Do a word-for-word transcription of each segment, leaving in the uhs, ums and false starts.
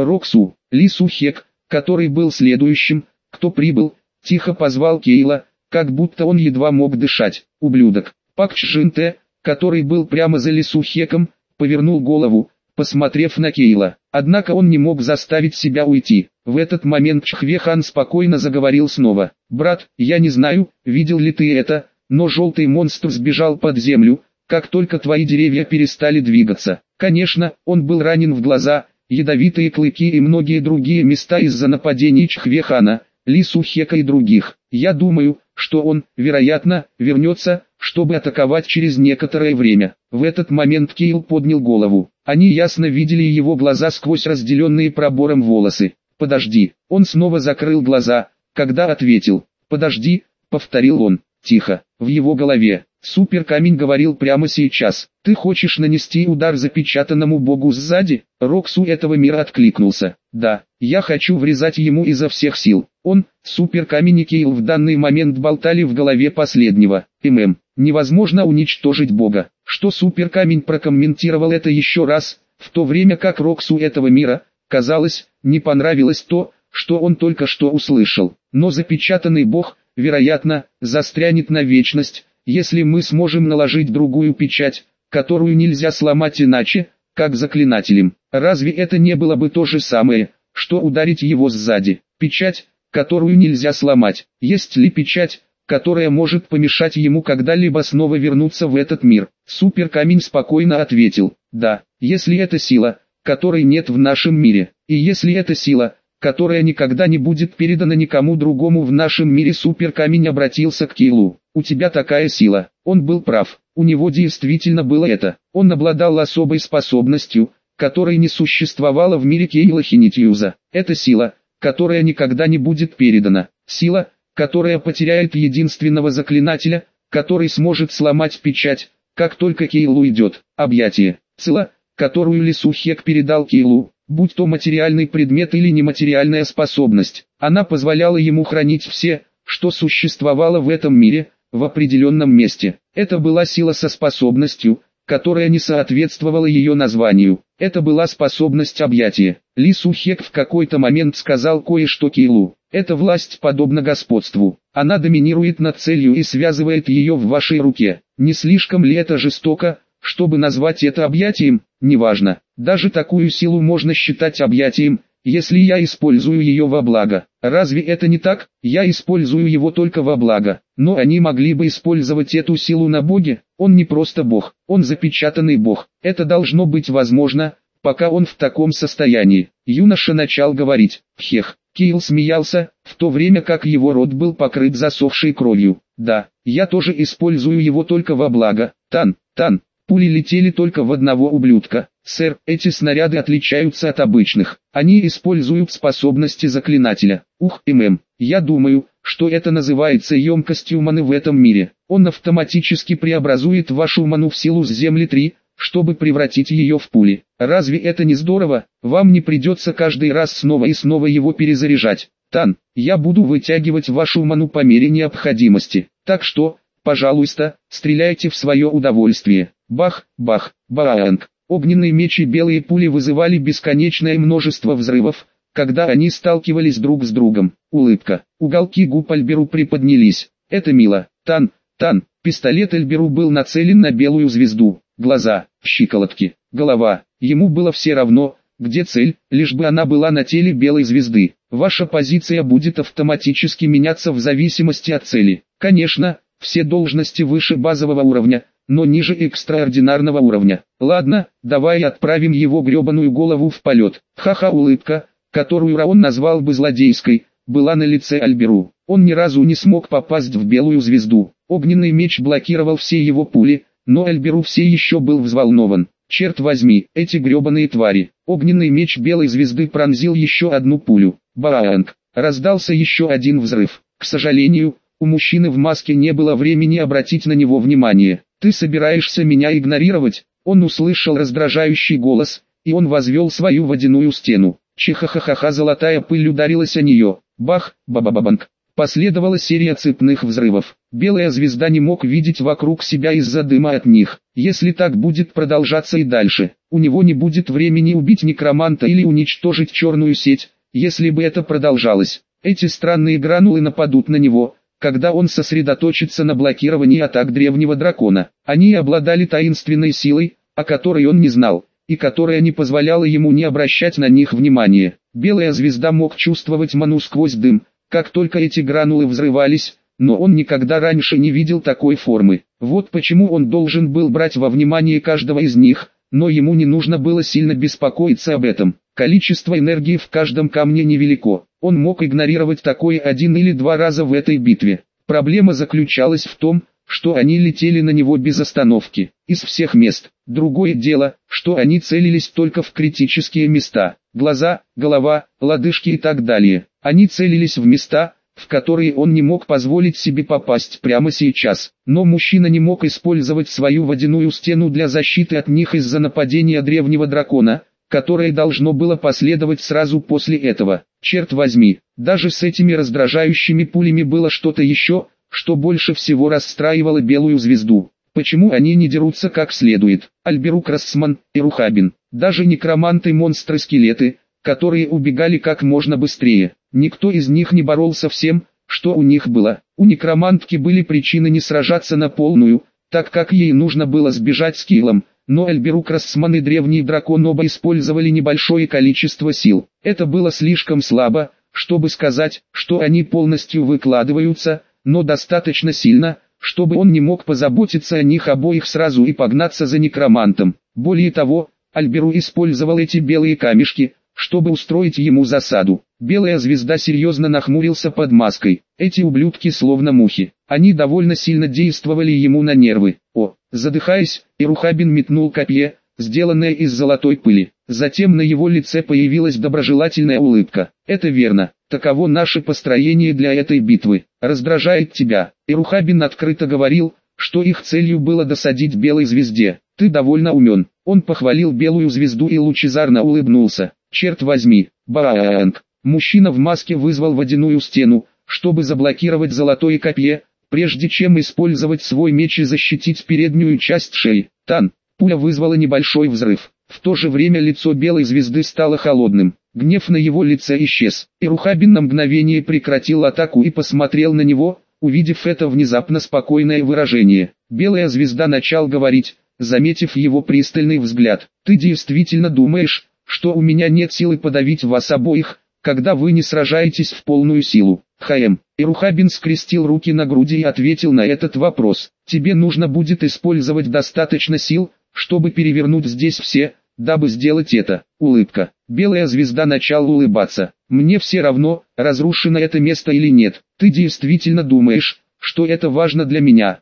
Роксу. Ли Сухек, который был следующим, кто прибыл, тихо позвал Кейла, как будто он едва мог дышать. Ублюдок. Пак Чжинте, который был прямо за Ли Сухеком, повернул голову, посмотрев на Кейла. Однако он не мог заставить себя уйти. В этот момент Чхвехан спокойно заговорил снова. «Брат, я не знаю, видел ли ты это, но желтый монстр сбежал под землю, как только твои деревья перестали двигаться. Конечно, он был ранен в глаза, ядовитые клыки и многие другие места из-за нападений Чхвехана, Ли Сухека и других. Я думаю, что он, вероятно, вернется, чтобы атаковать через некоторое время». В этот момент Кейл поднял голову. Они ясно видели его глаза сквозь разделенные пробором волосы. «Подожди». Он снова закрыл глаза, когда ответил. «Подожди», повторил он, тихо. В его голове суперкамень говорил прямо сейчас. «Ты хочешь нанести удар запечатанному богу сзади?» Роксу этого мира откликнулся. «Да, я хочу врезать ему изо всех сил». Он, суперкамень и Кейл в данный момент болтали в голове последнего. «ММ, невозможно уничтожить бога». Что суперкамень прокомментировал это еще раз, в то время как Роксу этого мира, казалось, не понравилось то, что он только что услышал. Но запечатанный бог, вероятно, застрянет на вечность, если мы сможем наложить другую печать, которую нельзя сломать иначе, как заклинателем. Разве это не было бы то же самое, что ударить его сзади? Печать, которую нельзя сломать. Есть ли печать, которая может помешать ему когда-либо снова вернуться в этот мир? Суперкамень спокойно ответил: да, если это сила, которой нет в нашем мире, и если это сила, которая никогда не будет передана никому другому в нашем мире. Суперкамень обратился к Кейлу. У тебя такая сила. Он был прав, у него действительно было это. Он обладал особой способностью, которой не существовало в мире Кейла Хинитьюза. Это сила, которая никогда не будет передана. Сила, которая потеряет единственного заклинателя, который сможет сломать печать, как только Кейл уйдет. Объятие. Сила, которую Ли Сухек передал Кейлу, будь то материальный предмет или нематериальная способность, она позволяла ему хранить все, что существовало в этом мире, в определенном месте. Это была сила со способностью, которая не соответствовала ее названию. Это была способность объятия. Ли Сухек в какой-то момент сказал кое-что Кейлу. Эта власть подобна господству. Она доминирует над целью и связывает ее в вашей руке. Не слишком ли это жестоко, чтобы назвать это объятием? Неважно. Даже такую силу можно считать объятием, если я использую ее во благо. Разве это не так? Я использую его только во благо. Но они могли бы использовать эту силу на боге. Он не просто бог, он запечатанный бог. Это должно быть возможно, пока он в таком состоянии. Юноша начал говорить. Хех. Кейл смеялся, в то время как его рот был покрыт засохшей кровью. Да, я тоже использую его только во благо. Тан, Тан. Пули летели только в одного ублюдка. Сэр, эти снаряды отличаются от обычных. Они используют способности заклинателя. Ух, ММ. Я думаю, что это называется емкостью маны в этом мире. Он автоматически преобразует вашу ману в силу с Земли три, чтобы превратить ее в пули. Разве это не здорово? Вам не придется каждый раз снова и снова его перезаряжать. Тан, я буду вытягивать вашу ману по мере необходимости. Так что, пожалуйста, стреляйте в свое удовольствие. Бах, бах, баанг. Огненные мечи и белые пули вызывали бесконечное множество взрывов, когда они сталкивались друг с другом. Улыбка. Уголки губ Альберу приподнялись. Это мило. Тан, Тан. Пистолет Альберу был нацелен на белую звезду. Глаза, щиколотки, голова. Ему было все равно, где цель, лишь бы она была на теле белой звезды. Ваша позиция будет автоматически меняться в зависимости от цели. Конечно, все должности выше базового уровня, но ниже экстраординарного уровня. Ладно, давай отправим его гребаную голову в полет. Ха-ха. Улыбка, которую Раон назвал бы злодейской, была на лице Альберу. Он ни разу не смог попасть в белую звезду. Огненный меч блокировал все его пули, но Альберу все еще был взволнован. Черт возьми, эти гребаные твари. Огненный меч белой звезды пронзил еще одну пулю. Баанг. Раздался еще один взрыв. К сожалению, у мужчины в маске не было времени обратить на него внимание. «Ты собираешься меня игнорировать?» Он услышал раздражающий голос, и он возвел свою водяную стену. Чихахахаха. Золотая пыль ударилась о нее. Бах, бабабабанг. Последовала серия цепных взрывов. Белая звезда не мог видеть вокруг себя из-за дыма от них. Если так будет продолжаться и дальше, У него не будет времени убить некроманта или уничтожить черную сеть, если бы это продолжалось. Эти странные гранулы нападут на него, когда он сосредоточится на блокировании атак древнего дракона. Они обладали таинственной силой, о которой он не знал, и которая не позволяла ему не обращать на них внимания. Белая звезда мог чувствовать ману сквозь дым, как только эти гранулы взрывались, но он никогда раньше не видел такой формы. Вот почему он должен был брать во внимание каждого из них, но ему не нужно было сильно беспокоиться об этом. Количество энергии в каждом камне невелико. Он мог игнорировать такое один или два раза в этой битве. Проблема заключалась в том, что они летели на него без остановки, из всех мест. Другое дело, что они целились только в критические места. Глаза, голова, лодыжки и так далее. Они целились в места, в которые он не мог позволить себе попасть прямо сейчас. Но мужчина не мог использовать свою водяную стену для защиты от них из-за нападения древнего дракона, которое должно было последовать сразу после этого. Черт возьми, даже с этими раздражающими пулями было что-то еще, что больше всего расстраивало Белую звезду. Почему они не дерутся как следует? Альберук Рассман и Рухабин, даже некроманты-монстры-скелеты, которые убегали как можно быстрее. Никто из них не боролся всем, что у них было. У некромантки были причины не сражаться на полную, так как ей нужно было сбежать с Килом, но Альберук Рассман и Древний Дракон оба использовали небольшое количество сил. Это было слишком слабо, чтобы сказать, что они полностью выкладываются, но достаточно сильно, чтобы он не мог позаботиться о них обоих сразу и погнаться за некромантом. Более того, Альберу использовал эти белые камешки, чтобы устроить ему засаду. Белая звезда серьезно нахмурился под маской. Эти ублюдки словно мухи. Они довольно сильно действовали ему на нервы. О, задыхаясь, Ирухабин метнул копье, сделанное из золотой пыли. Затем на его лице появилась доброжелательная улыбка. Это верно. Таково наше построение для этой битвы. Раздражает тебя. Ирухабин открыто говорил, что их целью было досадить Белой звезде. Ты довольно умен. Он похвалил Белую звезду и лучезарно улыбнулся. Черт возьми, Баанг. Мужчина в маске вызвал водяную стену, чтобы заблокировать золотое копье, прежде чем использовать свой меч и защитить переднюю часть шеи. Тан. Пуля вызвала небольшой взрыв. В то же время лицо Белой звезды стало холодным. Гнев на его лице исчез. Ирухабин на мгновение прекратил атаку и посмотрел на него, увидев это внезапно спокойное выражение. Белая звезда начал говорить, заметив его пристальный взгляд. «Ты действительно думаешь, что у меня нет силы подавить вас обоих, когда вы не сражаетесь в полную силу?» «Хаем». Ирухабин скрестил руки на груди и ответил на этот вопрос. «Тебе нужно будет использовать достаточно сил, чтобы перевернуть здесь все, дабы сделать это». Улыбка. Белая звезда начала улыбаться. «Мне все равно, разрушено это место или нет. Ты действительно думаешь, что это важно для меня?»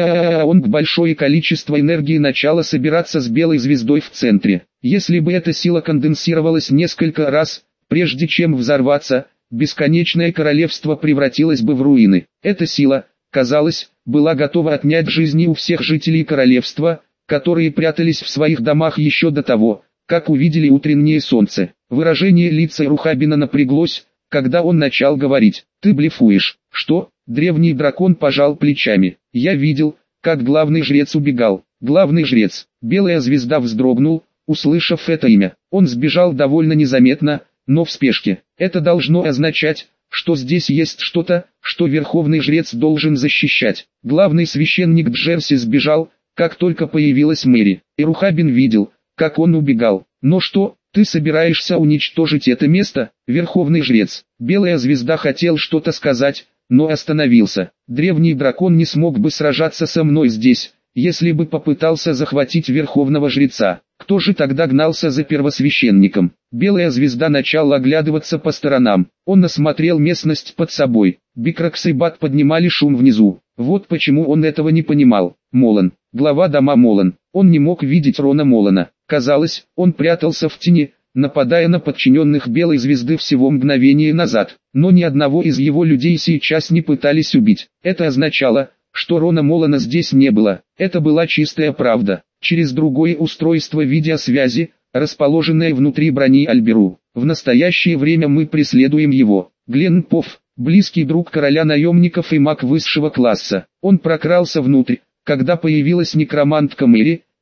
А он к большое количество энергии начало собираться с Белой звездой в центре. Если бы эта сила конденсировалась несколько раз, прежде чем взорваться, бесконечное королевство превратилось бы в руины. Эта сила, казалось, была готова отнять жизни у всех жителей королевства, которые прятались в своих домах еще до того, как увидели утреннее солнце. Выражение лица Ирухабина напряглось, когда он начал говорить. «Ты блефуешь». «Что?» Древний дракон пожал плечами. «Я видел, как главный жрец убегал». «Главный жрец». Белая звезда вздрогнул, услышав это имя. Он сбежал довольно незаметно, но в спешке. Это должно означать, что здесь есть что-то, что верховный жрец должен защищать. Главный священник Джерси сбежал, как только появилась Мэри. Ирухабин видел, как он убегал. «Но что, ты собираешься уничтожить это место, верховный жрец?» Белая звезда хотел что-то сказать, но остановился. «Древний дракон не смог бы сражаться со мной здесь, если бы попытался захватить верховного жреца. Кто же тогда гнался за первосвященником?» Белая звезда начала оглядываться по сторонам. Он осмотрел местность под собой. Бикракс и Бат поднимали шум внизу. Вот почему он этого не понимал. Молан, глава дома Молан. Он не мог видеть Рона Молана. Казалось, он прятался в тени, нападая на подчиненных Белой звезды всего мгновение назад. Но ни одного из его людей сейчас не пытались убить. Это означало, что Рона Молана здесь не было. Это была чистая правда. Через другое устройство видеосвязи, расположенное внутри брони Альберу. В настоящее время мы преследуем его. Гленн Пофф, близкий друг короля наемников и маг высшего класса. Он прокрался внутрь, когда появилась некромантка Мэри,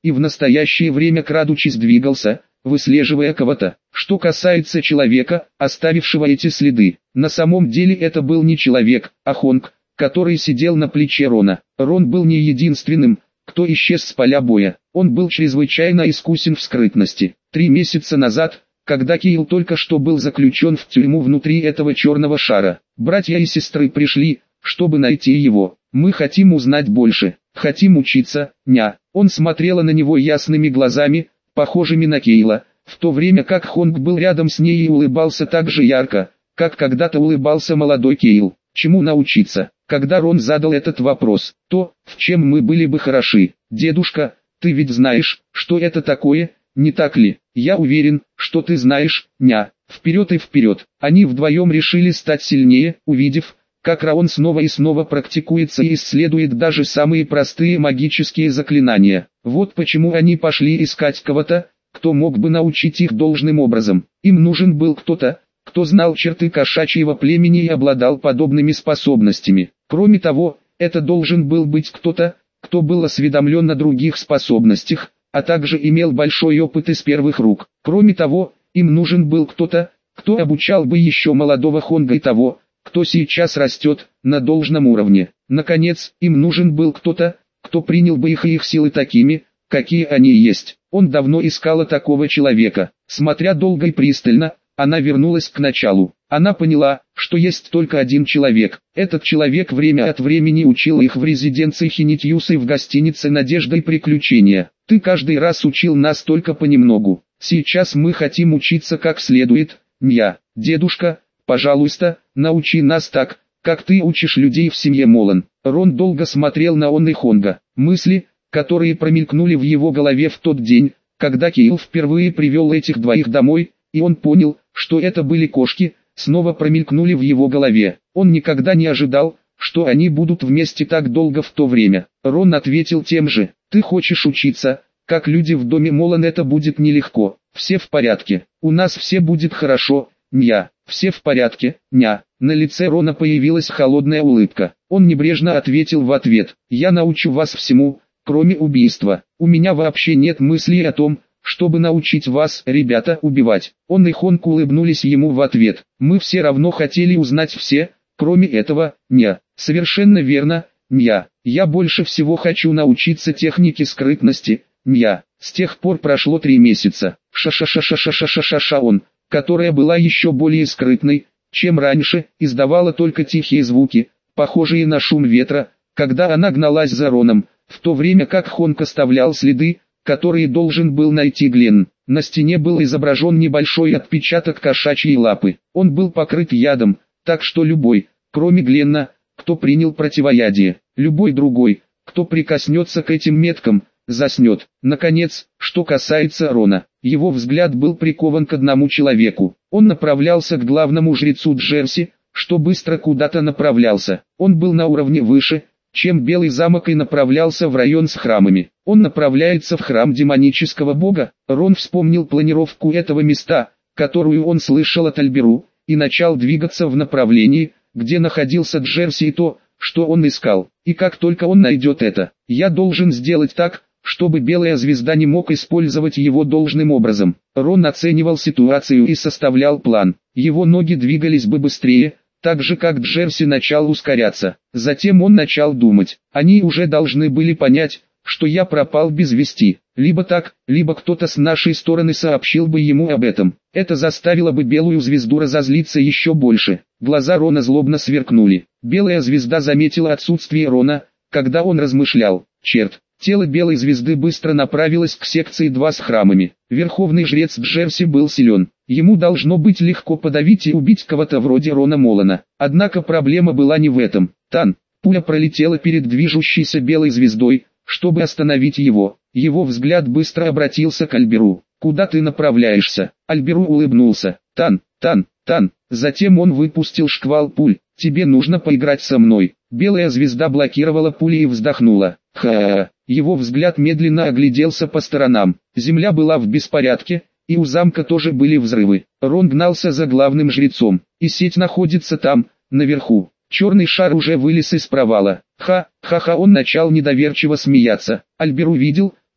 и в настоящее время крадучись двигался, выслеживая кого-то. Что касается человека, оставившего эти следы, на самом деле это был не человек, а Хонг, который сидел на плече Рона. Рон был не единственным, кто исчез с поля боя. Он был чрезвычайно искусен в скрытности. Три месяца назад, когда Кейл только что был заключен в тюрьму внутри этого черного шара, братья и сестры пришли, чтобы найти его. Мы хотим узнать больше, хотим учиться, ня. Он смотрела на него ясными глазами, похожими на Кейла, в то время как Хонг был рядом с ней и улыбался так же ярко, как когда-то улыбался молодой Кейл. Чему научиться? Когда Рон задал этот вопрос, то, в чем мы были бы хороши. Дедушка, ты ведь знаешь, что это такое, не так ли? Я уверен, что ты знаешь, ня. Вперед и вперед. Они вдвоем решили стать сильнее, увидев, как Раон снова и снова практикуется и исследует даже самые простые магические заклинания. Вот почему они пошли искать кого-то, кто мог бы научить их должным образом. Им нужен был кто-то, кто знал черты кошачьего племени и обладал подобными способностями. Кроме того, это должен был быть кто-то, кто был осведомлен о других способностях, а также имел большой опыт из первых рук. Кроме того, им нужен был кто-то, кто обучал бы еще молодого Хонга и того, кто сейчас растет, на должном уровне. Наконец, им нужен был кто-то, кто принял бы их и их силы такими, какие они есть. Он давно искала такого человека. Смотря долго и пристально, она вернулась к началу. Она поняла, что есть только один человек. Этот человек время от времени учил их в резиденции Хинитьюса и в гостинице «Надежда и приключения». Ты каждый раз учил нас только понемногу. Сейчас мы хотим учиться как следует, ня. Дедушка, пожалуйста, научи нас так, как ты учишь людей в семье Молан. Рон долго смотрел на он и Хонга. Мысли, которые промелькнули в его голове в тот день, когда Кейл впервые привел этих двоих домой, и он понял, что это были кошки, снова промелькнули в его голове. Он никогда не ожидал, что они будут вместе так долго в то время. Рон ответил тем же: «Ты хочешь учиться, как люди в доме Молан, это будет нелегко. Все в порядке, у нас все будет хорошо, ня, все в порядке, ня». На лице Рона появилась холодная улыбка. Он небрежно ответил в ответ: «Я научу вас всему, кроме убийства. У меня вообще нет мыслей о том, чтобы научить вас, ребята, убивать». Он и Хонг улыбнулись ему в ответ. «Мы все равно хотели узнать все, кроме этого, ня». «Совершенно верно, ня. Я больше всего хочу научиться технике скрытности, ня». С тех пор прошло три месяца. Ша-ша-ша-ша-ша-ша-ша-ша-он, которая была еще более скрытной, чем раньше, издавала только тихие звуки, похожие на шум ветра, когда она гналась за Роном, в то время как Хонг оставлял следы, которые должен был найти Гленн. На стене был изображен небольшой отпечаток кошачьей лапы. Он был покрыт ядом, так что любой, кроме Гленна, кто принял противоядие, любой другой, кто прикоснется к этим меткам, заснет. Наконец, что касается Рона, его взгляд был прикован к одному человеку. Он направлялся к главному жрецу Джерси, что быстро куда-то направлялся. Он был на уровне выше, чем Белый замок, и направлялся в район с храмами. Он направляется в храм демонического бога. Рон вспомнил планировку этого места, которую он слышал от Альберу, и начал двигаться в направлении, где находился Джерси, и то, что он искал. И как только он найдет это, я должен сделать так, чтобы Белая звезда не мог использовать его должным образом. Рон оценивал ситуацию и составлял план. Его ноги двигались бы быстрее, так же как Джерси начал ускоряться. Затем он начал думать: они уже должны были понять, что я пропал без вести. Либо так, либо кто-то с нашей стороны сообщил бы ему об этом. Это заставило бы Белую звезду разозлиться еще больше. Глаза Рона злобно сверкнули. Белая звезда заметила отсутствие Рона, когда он размышлял. Черт! Тело Белой звезды быстро направилось к секции два с храмами. Верховный жрец Джерси был силен. Ему должно быть легко подавить и убить кого-то вроде Рона Молана. Однако проблема была не в этом. Тан, пуля пролетела перед движущейся Белой звездой, чтобы остановить его. Его взгляд быстро обратился к Альберу. «Куда ты направляешься?» Альберу улыбнулся. «Тан, Тан, Тан». Затем он выпустил шквал пуль. «Тебе нужно поиграть со мной». Белая звезда блокировала пули и вздохнула. Ха-ха-ха. Его взгляд медленно огляделся по сторонам. Земля была в беспорядке, и у замка тоже были взрывы. Рон гнался за главным жрецом, и сеть находится там, наверху. Черный шар уже вылез из провала. Ха-ха-ха, он начал недоверчиво смеяться. Альбер увидел,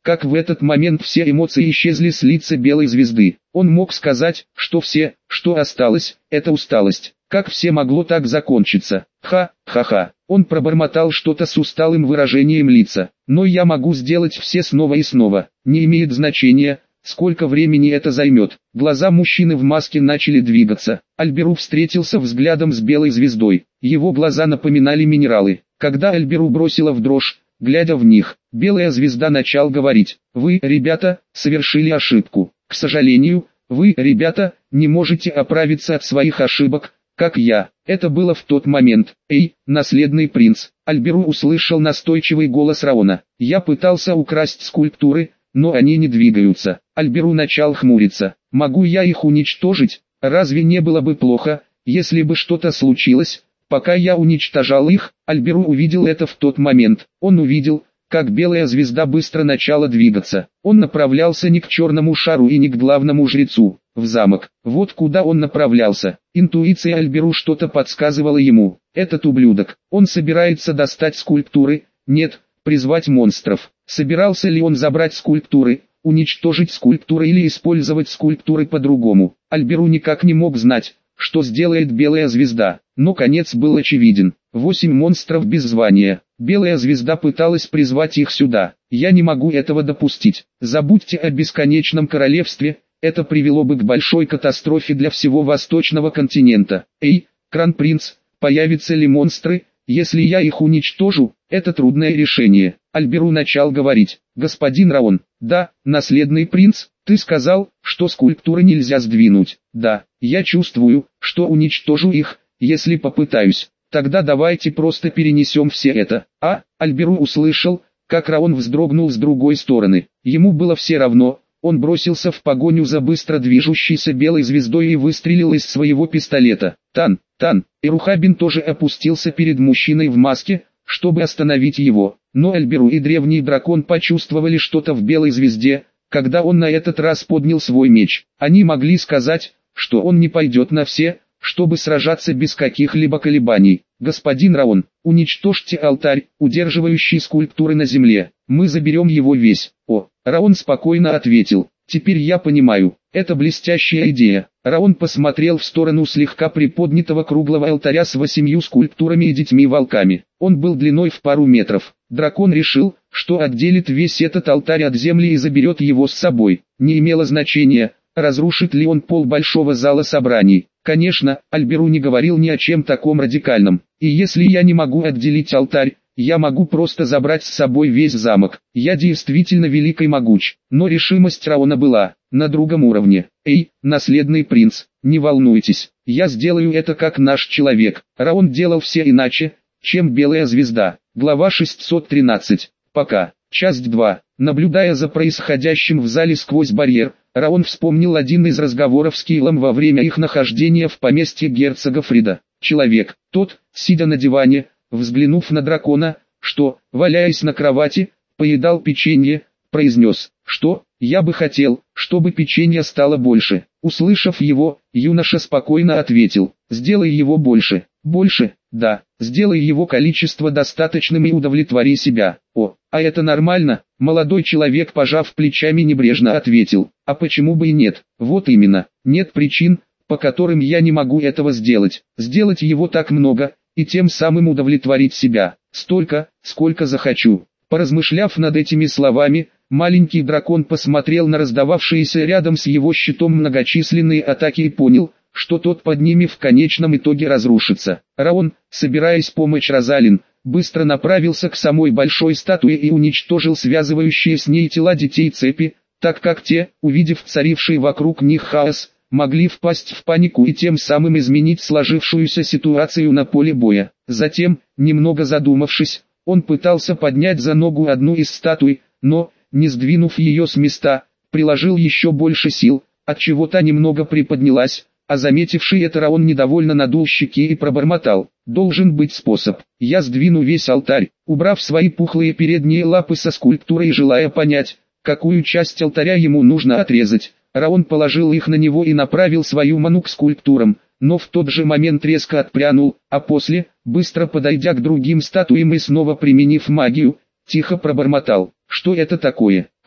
как в этот момент все эмоции исчезли с лица белой звезды. Он мог сказать, что все, что осталось, это усталость. Как все могло так закончиться? Ха-ха-ха. Он пробормотал что-то с усталым выражением лица. Но я могу сделать все снова и снова. Не имеет значения, сколько времени это займет. Глаза мужчины в маске начали двигаться. Альберу встретился взглядом с белой звездой. Его глаза напоминали минералы. Когда Альберу бросила в дрожь, глядя в них, белая звезда начал говорить: «Вы, ребята, совершили ошибку. К сожалению, вы, ребята, не можете оправиться от своих ошибок, как я». Это было в тот момент. «Эй, наследный принц!» Альберу услышал настойчивый голос Раона. «Я пытался украсть скульптуры, но они не двигаются». Альберу начал хмуриться. «Могу я их уничтожить? Разве не было бы плохо, если бы что-то случилось, пока я уничтожал их?» Альберу увидел это в тот момент. Он увидел, как белая звезда быстро начала двигаться. Он направлялся не к черному шару и не к главному жрецу, в замок. Вот куда он направлялся. Интуиция Альберу что-то подсказывала ему. Этот ублюдок, он собирается достать скульптуры, нет, призвать монстров. Собирался ли он забрать скульптуры, уничтожить скульптуры или использовать скульптуры по-другому? Альберу никак не мог знать, что сделает белая звезда, но конец был очевиден. Восемь монстров без звания. Белая звезда пыталась призвать их сюда. Я не могу этого допустить. Забудьте о бесконечном королевстве, это привело бы к большой катастрофе для всего восточного континента. Эй, Кронпринц, появятся ли монстры, если я их уничтожу? Это трудное решение. Альберу начал говорить: «Господин Раон, да, наследный принц, ты сказал, что скульптуры нельзя сдвинуть. Да, я чувствую, что уничтожу их, если попытаюсь. Тогда давайте просто перенесем все это». А, Альберу услышал, как Раон вздрогнул с другой стороны. Ему было все равно, он бросился в погоню за быстро движущейся белой звездой и выстрелил из своего пистолета. Тан, Тан, Эрухабин тоже опустился перед мужчиной в маске, чтобы остановить его. Но Альберу и древний дракон почувствовали что-то в белой звезде, когда он на этот раз поднял свой меч. Они могли сказать, что он не пойдет на все, чтобы сражаться без каких-либо колебаний. «Господин Раон, уничтожьте алтарь, удерживающий скульптуры на земле. Мы заберем его весь». «О», Раон спокойно ответил, «теперь я понимаю, это блестящая идея». Раон посмотрел в сторону слегка приподнятого круглого алтаря с восемью скульптурами и детьми-волками. Он был длиной в пару метров. Дракон решил, что отделит весь этот алтарь от земли и заберет его с собой. Не имело значения, разрушит ли он пол большого зала собраний. Конечно, Альберу не говорил ни о чем таком радикальном. И если я не могу отделить алтарь, я могу просто забрать с собой весь замок. Я действительно велик и могуч. Но решимость Раона была на другом уровне. «Эй, наследный принц, не волнуйтесь, я сделаю это как наш человек». Раон делал все иначе, чем белая звезда. Глава шестьсот тринадцать. Пока. Часть два. Наблюдая за происходящим в зале сквозь барьер, Раон вспомнил один из разговоров с Кейлом во время их нахождения в поместье герцога Фрида. Человек, тот, сидя на диване, взглянув на дракона, что, валяясь на кровати, поедал печенье, произнес: «Что, я бы хотел, чтобы печенье стало больше». Услышав его, юноша спокойно ответил: «Сделай его больше». «Больше? Да, сделай его количество достаточным и удовлетвори себя». «О, а это нормально?» Молодой человек, пожав плечами, небрежно ответил: «А почему бы и нет? Вот именно, нет причин, по которым я не могу этого сделать. Сделать его так много, и тем самым удовлетворить себя, столько, сколько захочу». Поразмышляв над этими словами, маленький дракон посмотрел на раздававшиеся рядом с его щитом многочисленные атаки и понял, что тот под ними в конечном итоге разрушится. Раон, собираясь помочь Розалин, быстро направился к самой большой статуе и уничтожил связывающие с ней тела детей цепи, так как те, увидев царивший вокруг них хаос, могли впасть в панику и тем самым изменить сложившуюся ситуацию на поле боя. Затем, немного задумавшись, он пытался поднять за ногу одну из статуй, но, не сдвинув ее с места, приложил еще больше сил, отчего та немного приподнялась, а заметивший это Раон недовольно надул щеки и пробормотал: «Должен быть способ. Я сдвину весь алтарь». Убрав свои пухлые передние лапы со скульптурой и желая понять, какую часть алтаря ему нужно отрезать, Раон положил их на него и направил свою ману к скульптурам, но в тот же момент резко отпрянул, а после, быстро подойдя к другим статуям и снова применив магию, тихо пробормотал: «Что это такое?»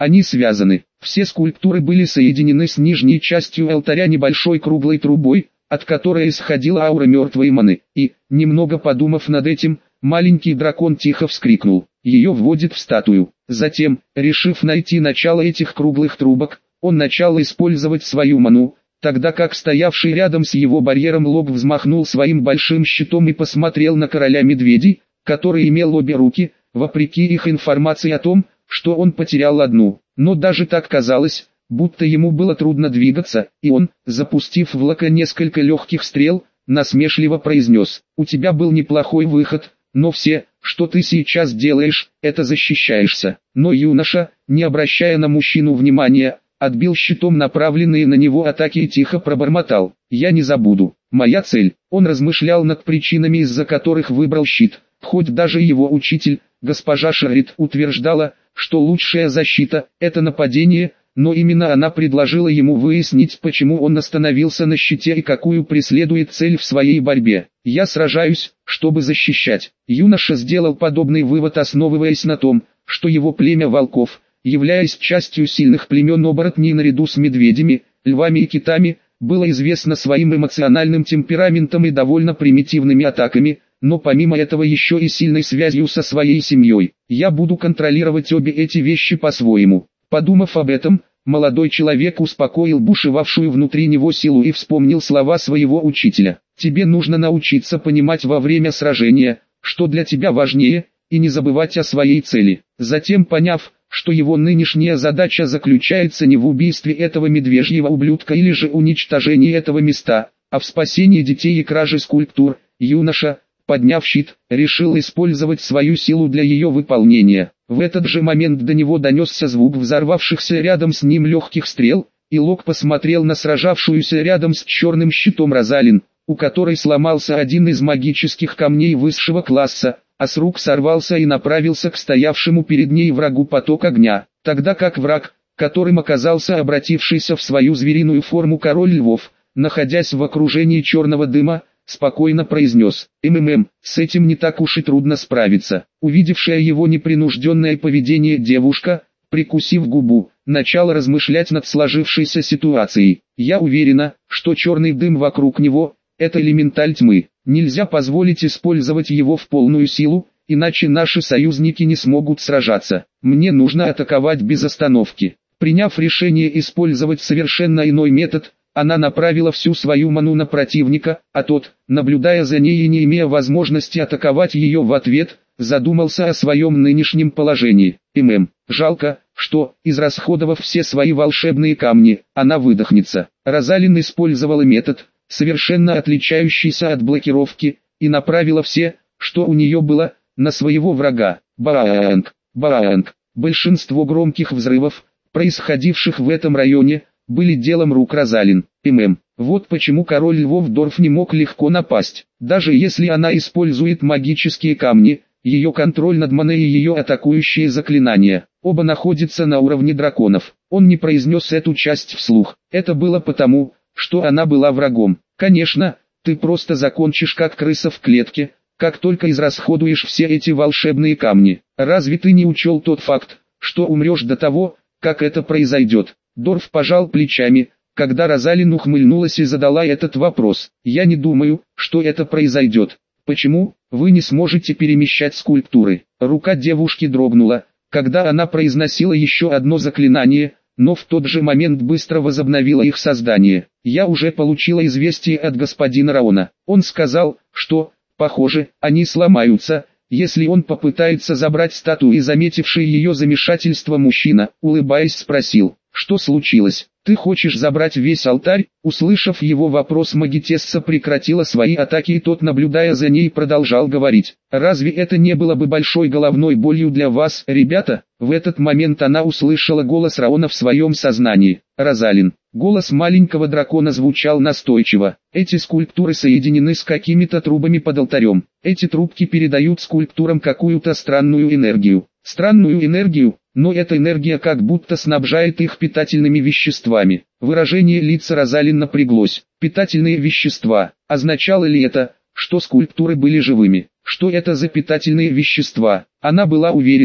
Они связаны. Все скульптуры были соединены с нижней частью алтаря небольшой круглой трубой, от которой исходила аура мертвой маны, и, немного подумав над этим, маленький дракон тихо вскрикнул. Ее вводит в статую. Затем, решив найти начало этих круглых трубок, он начал использовать свою ману, тогда как стоявший рядом с его барьером Лок взмахнул своим большим щитом и посмотрел на короля медведей, который имел обе руки, вопреки их информации о том, что он потерял одну. Но даже так казалось, будто ему было трудно двигаться, и он, запустив в Лока несколько легких стрел, насмешливо произнес: «У тебя был неплохой выход, но все, что ты сейчас делаешь, это защищаешься». Но юноша, не обращая на мужчину внимания, отбил щитом направленные на него атаки и тихо пробормотал: «Я не забуду. Моя цель». Он размышлял над причинами, из-за которых выбрал щит. Хоть даже его учитель, госпожа Шарит, утверждала, что лучшая защита – это нападение, но именно она предложила ему выяснить, почему он остановился на щите и какую преследует цель в своей борьбе. «Я сражаюсь, чтобы защищать». Юноша сделал подобный вывод, основываясь на том, что его племя волков, являясь частью сильных племен оборотней наряду с медведями, львами и китами, было известно своим эмоциональным темпераментом и довольно примитивными атаками, но помимо этого еще и сильной связью со своей семьей. «Я буду контролировать обе эти вещи по-своему». Подумав об этом, молодой человек успокоил бушевавшую внутри него силу и вспомнил слова своего учителя: «Тебе нужно научиться понимать во время сражения, что для тебя важнее, и не забывать о своей цели». Затем, поняв, что его нынешняя задача заключается не в убийстве этого медвежьего ублюдка или же уничтожении этого места, а в спасении детей и краже скульптур, юноша, подняв щит, решил использовать свою силу для ее выполнения. В этот же момент до него донесся звук взорвавшихся рядом с ним легких стрел, и Лок посмотрел на сражавшуюся рядом с черным щитом Розалин, у которой сломался один из магических камней высшего класса, а с рук сорвался и направился к стоявшему перед ней врагу поток огня, тогда как враг, которым оказался обратившийся в свою звериную форму король львов, находясь в окружении черного дыма, спокойно произнес: «МММ, с этим не так уж и трудно справиться». Увидевшая его непринужденное поведение девушка, прикусив губу, начала размышлять над сложившейся ситуацией. «Я уверена, что черный дым вокруг него – это элементаль тьмы. Нельзя позволить использовать его в полную силу, иначе наши союзники не смогут сражаться. Мне нужно атаковать без остановки». Приняв решение использовать совершенно иной метод, она направила всю свою ману на противника, а тот, наблюдая за ней и не имея возможности атаковать ее в ответ, задумался о своем нынешнем положении. «ММ, жалко, что, израсходовав все свои волшебные камни, она выдохнется». Розалин использовала метод, совершенно отличающийся от блокировки, и направила все, что у нее было, на своего врага. Баанг, баанг. Большинство громких взрывов, происходивших в этом районе, были делом рук Розалин. ММ. Вот почему король львов Дорф не мог легко напасть. Даже если она использует магические камни, ее контроль над маной и ее атакующие заклинания, оба находятся на уровне драконов. Он не произнес эту часть вслух. Это было потому, что она была врагом. Конечно, ты просто закончишь как крыса в клетке, как только израсходуешь все эти волшебные камни. Разве ты не учел тот факт, что умрешь до того, как это произойдет? Дорф пожал плечами, когда Розалин ухмыльнулась и задала этот вопрос. «Я не думаю, что это произойдет». «Почему? Вы не сможете перемещать скульптуры». Рука девушки дрогнула, когда она произносила еще одно заклинание, но в тот же момент быстро возобновила их создание. «Я уже получила известие от господина Раона. Он сказал, что, похоже, они сломаются, если он попытается забрать статую». И заметивший ее замешательство мужчина, улыбаясь, спросил: «Что случилось? Ты хочешь забрать весь алтарь?» Услышав его вопрос, магитесса прекратила свои атаки, и тот, наблюдая за ней, продолжал говорить: «Разве это не было бы большой головной болью для вас, ребята?» В этот момент она услышала голос Раона в своем сознании. «Розалин». Голос маленького дракона звучал настойчиво. «Эти скульптуры соединены с какими-то трубами под алтарем. Эти трубки передают скульптурам какую-то странную энергию. Странную энергию, но эта энергия как будто снабжает их питательными веществами». Выражение лица Розалин напряглось. Питательные вещества. Означало ли это, что скульптуры были живыми? Что это за питательные вещества? Она была уверена,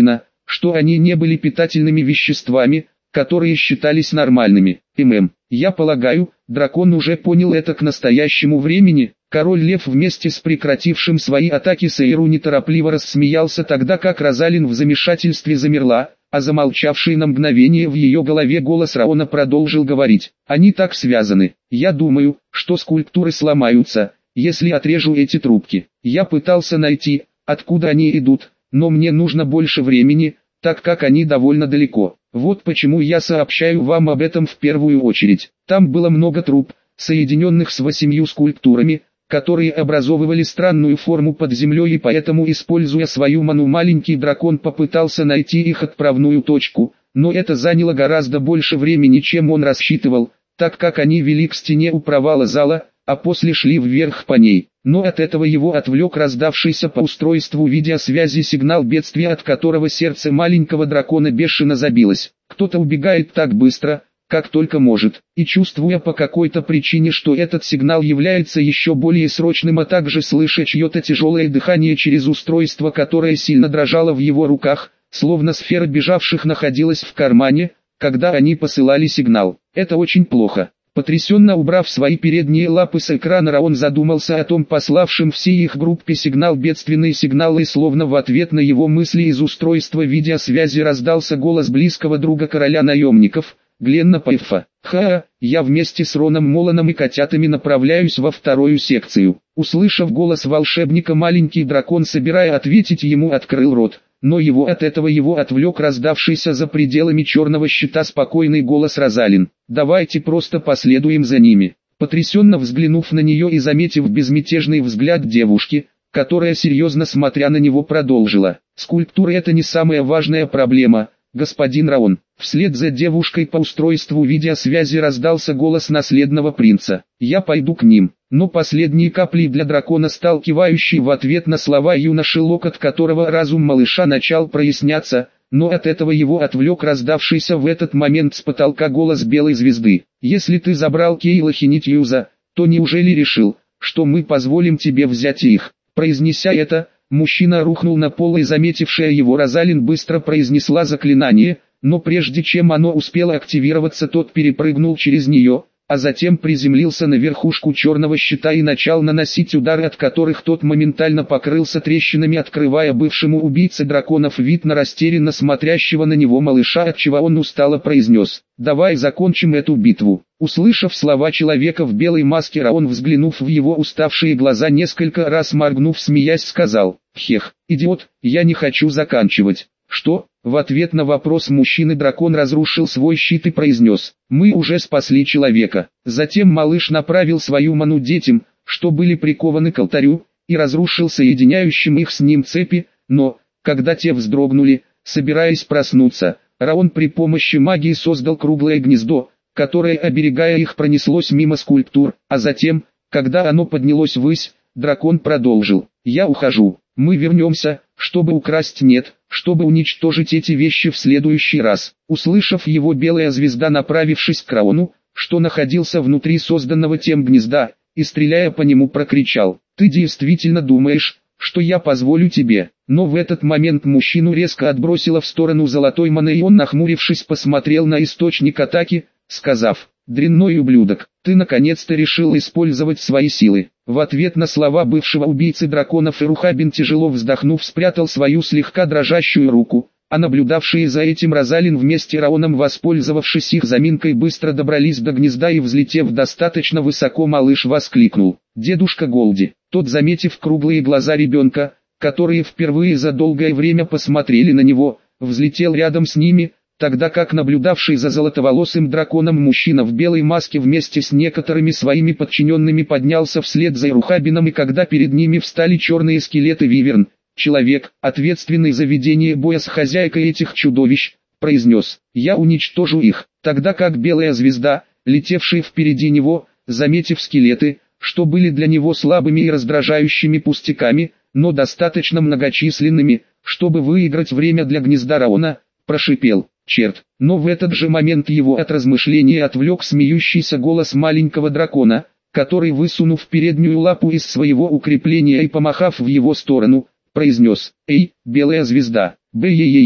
что они не были питательными веществами, которые считались нормальными. ММ. Я полагаю, дракон уже понял это к настоящему времени. Король Лев вместе с прекратившим свои атаки Сейру неторопливо рассмеялся, тогда как Розалин в замешательстве замерла, а замолчавший на мгновение в ее голове голос Раона продолжил говорить. Они так связаны. Я думаю, что скульптуры сломаются, если отрежу эти трубки. Я пытался найти, откуда они идут, но мне нужно больше времени, так как они довольно далеко. Вот почему я сообщаю вам об этом в первую очередь. Там было много труб, соединенных с восемью скульптурами, которые образовывали странную форму под землей, и поэтому, используя свою ману, маленький дракон попытался найти их отправную точку, но это заняло гораздо больше времени, чем он рассчитывал, так как они вели к стене у провала зала, а после шли вверх по ней. Но от этого его отвлек раздавшийся по устройству видеосвязи сигнал бедствия, от которого сердце маленького дракона бешено забилось. Кто-то убегает так быстро, как только может, и чувствуя по какой-то причине, что этот сигнал является еще более срочным, а также слыша чье-то тяжелое дыхание через устройство, которое сильно дрожало в его руках, словно сфера бежавших находилась в кармане, когда они посылали сигнал. Это очень плохо. Потрясенно убрав свои передние лапы с экрана, Раон задумался о том, пославшем всей их группе сигнал, бедственный сигнал, и словно в ответ на его мысли из устройства видеосвязи раздался голос близкого друга короля наемников, Гленна Пайфа. «Ха, я вместе с Роном Моланом и котятами направляюсь во вторую секцию». Услышав голос волшебника, маленький дракон, собирая ответить ему, открыл рот. Но его от этого его отвлек раздавшийся за пределами черного щита спокойный голос Розалин. «Давайте просто последуем за ними». Потрясенно взглянув на нее и заметив безмятежный взгляд девушки, которая, серьезно смотря на него, продолжила. «Скульптура — это не самая важная проблема, господин Раон». Вслед за девушкой по устройству видеосвязи раздался голос наследного принца. «Я пойду к ним». Но последней каплей для дракона стал кивающий в ответ на слова юноши локоть, которого разум малыша начал проясняться, но от этого его отвлек раздавшийся в этот момент с потолка голос Белой Звезды. «Если ты забрал Кейла Хинитьюза, то неужели решил, что мы позволим тебе взять их?» Произнеся это, мужчина рухнул на пол, и заметившая его Розалин быстро произнесла заклинание, но прежде чем оно успело активироваться, тот перепрыгнул через нее, а затем приземлился на верхушку черного щита и начал наносить удары, от которых тот моментально покрылся трещинами, открывая бывшему убийце драконов вид на растерянно смотрящего на него малыша, отчего он устало произнес: «Давай закончим эту битву». Услышав слова человека в белой маске, Раон, взглянув в его уставшие глаза, несколько раз моргнув, смеясь, сказал: «Хех, идиот, я не хочу заканчивать». «Что?» В ответ на вопрос мужчины дракон разрушил свой щит и произнес: «Мы уже спасли человека». Затем малыш направил свою ману детям, что были прикованы к алтарю, и разрушил соединяющим их с ним цепи, но, когда те вздрогнули, собираясь проснуться, Раон при помощи магии создал круглое гнездо, которое, оберегая их, пронеслось мимо скульптур, а затем, когда оно поднялось ввысь, дракон продолжил: «Я ухожу. Мы вернемся, чтобы украсть, нет, чтобы уничтожить эти вещи в следующий раз». Услышав его, Белая Звезда, направившись к Раону, что находился внутри созданного тем гнезда, и стреляя по нему, прокричал: «Ты действительно думаешь, что я позволю тебе?» Но в этот момент мужчину резко отбросило в сторону золотой маны, и он, нахмурившись, посмотрел на источник атаки, сказав: «Дрянной ублюдок, ты наконец-то решил использовать свои силы». В ответ на слова бывшего убийцы драконов Ирухабин, тяжело вздохнув, спрятал свою слегка дрожащую руку, а наблюдавшие за этим Розалин вместе с Раоном, воспользовавшись их заминкой, быстро добрались до гнезда, и, взлетев достаточно высоко, малыш воскликнул: «Дедушка Голди». Тот, заметив круглые глаза ребенка, которые впервые за долгое время посмотрели на него, взлетел рядом с ними, тогда как наблюдавший за золотоволосым драконом мужчина в белой маске вместе с некоторыми своими подчиненными поднялся вслед за Ирухабином, и когда перед ними встали черные скелеты, Виверн, человек, ответственный за ведение боя с хозяйкой этих чудовищ, произнес: «Я уничтожу их», тогда как Белая Звезда, летевшая впереди него, заметив скелеты, что были для него слабыми и раздражающими пустяками, но достаточно многочисленными, чтобы выиграть время для гнезда Раона, прошипел: «Черт!». Но в этот же момент его от размышления отвлек смеющийся голос маленького дракона, который, высунув переднюю лапу из своего укрепления и помахав в его сторону, произнес: «Эй, Белая Звезда, бе-е-е-е».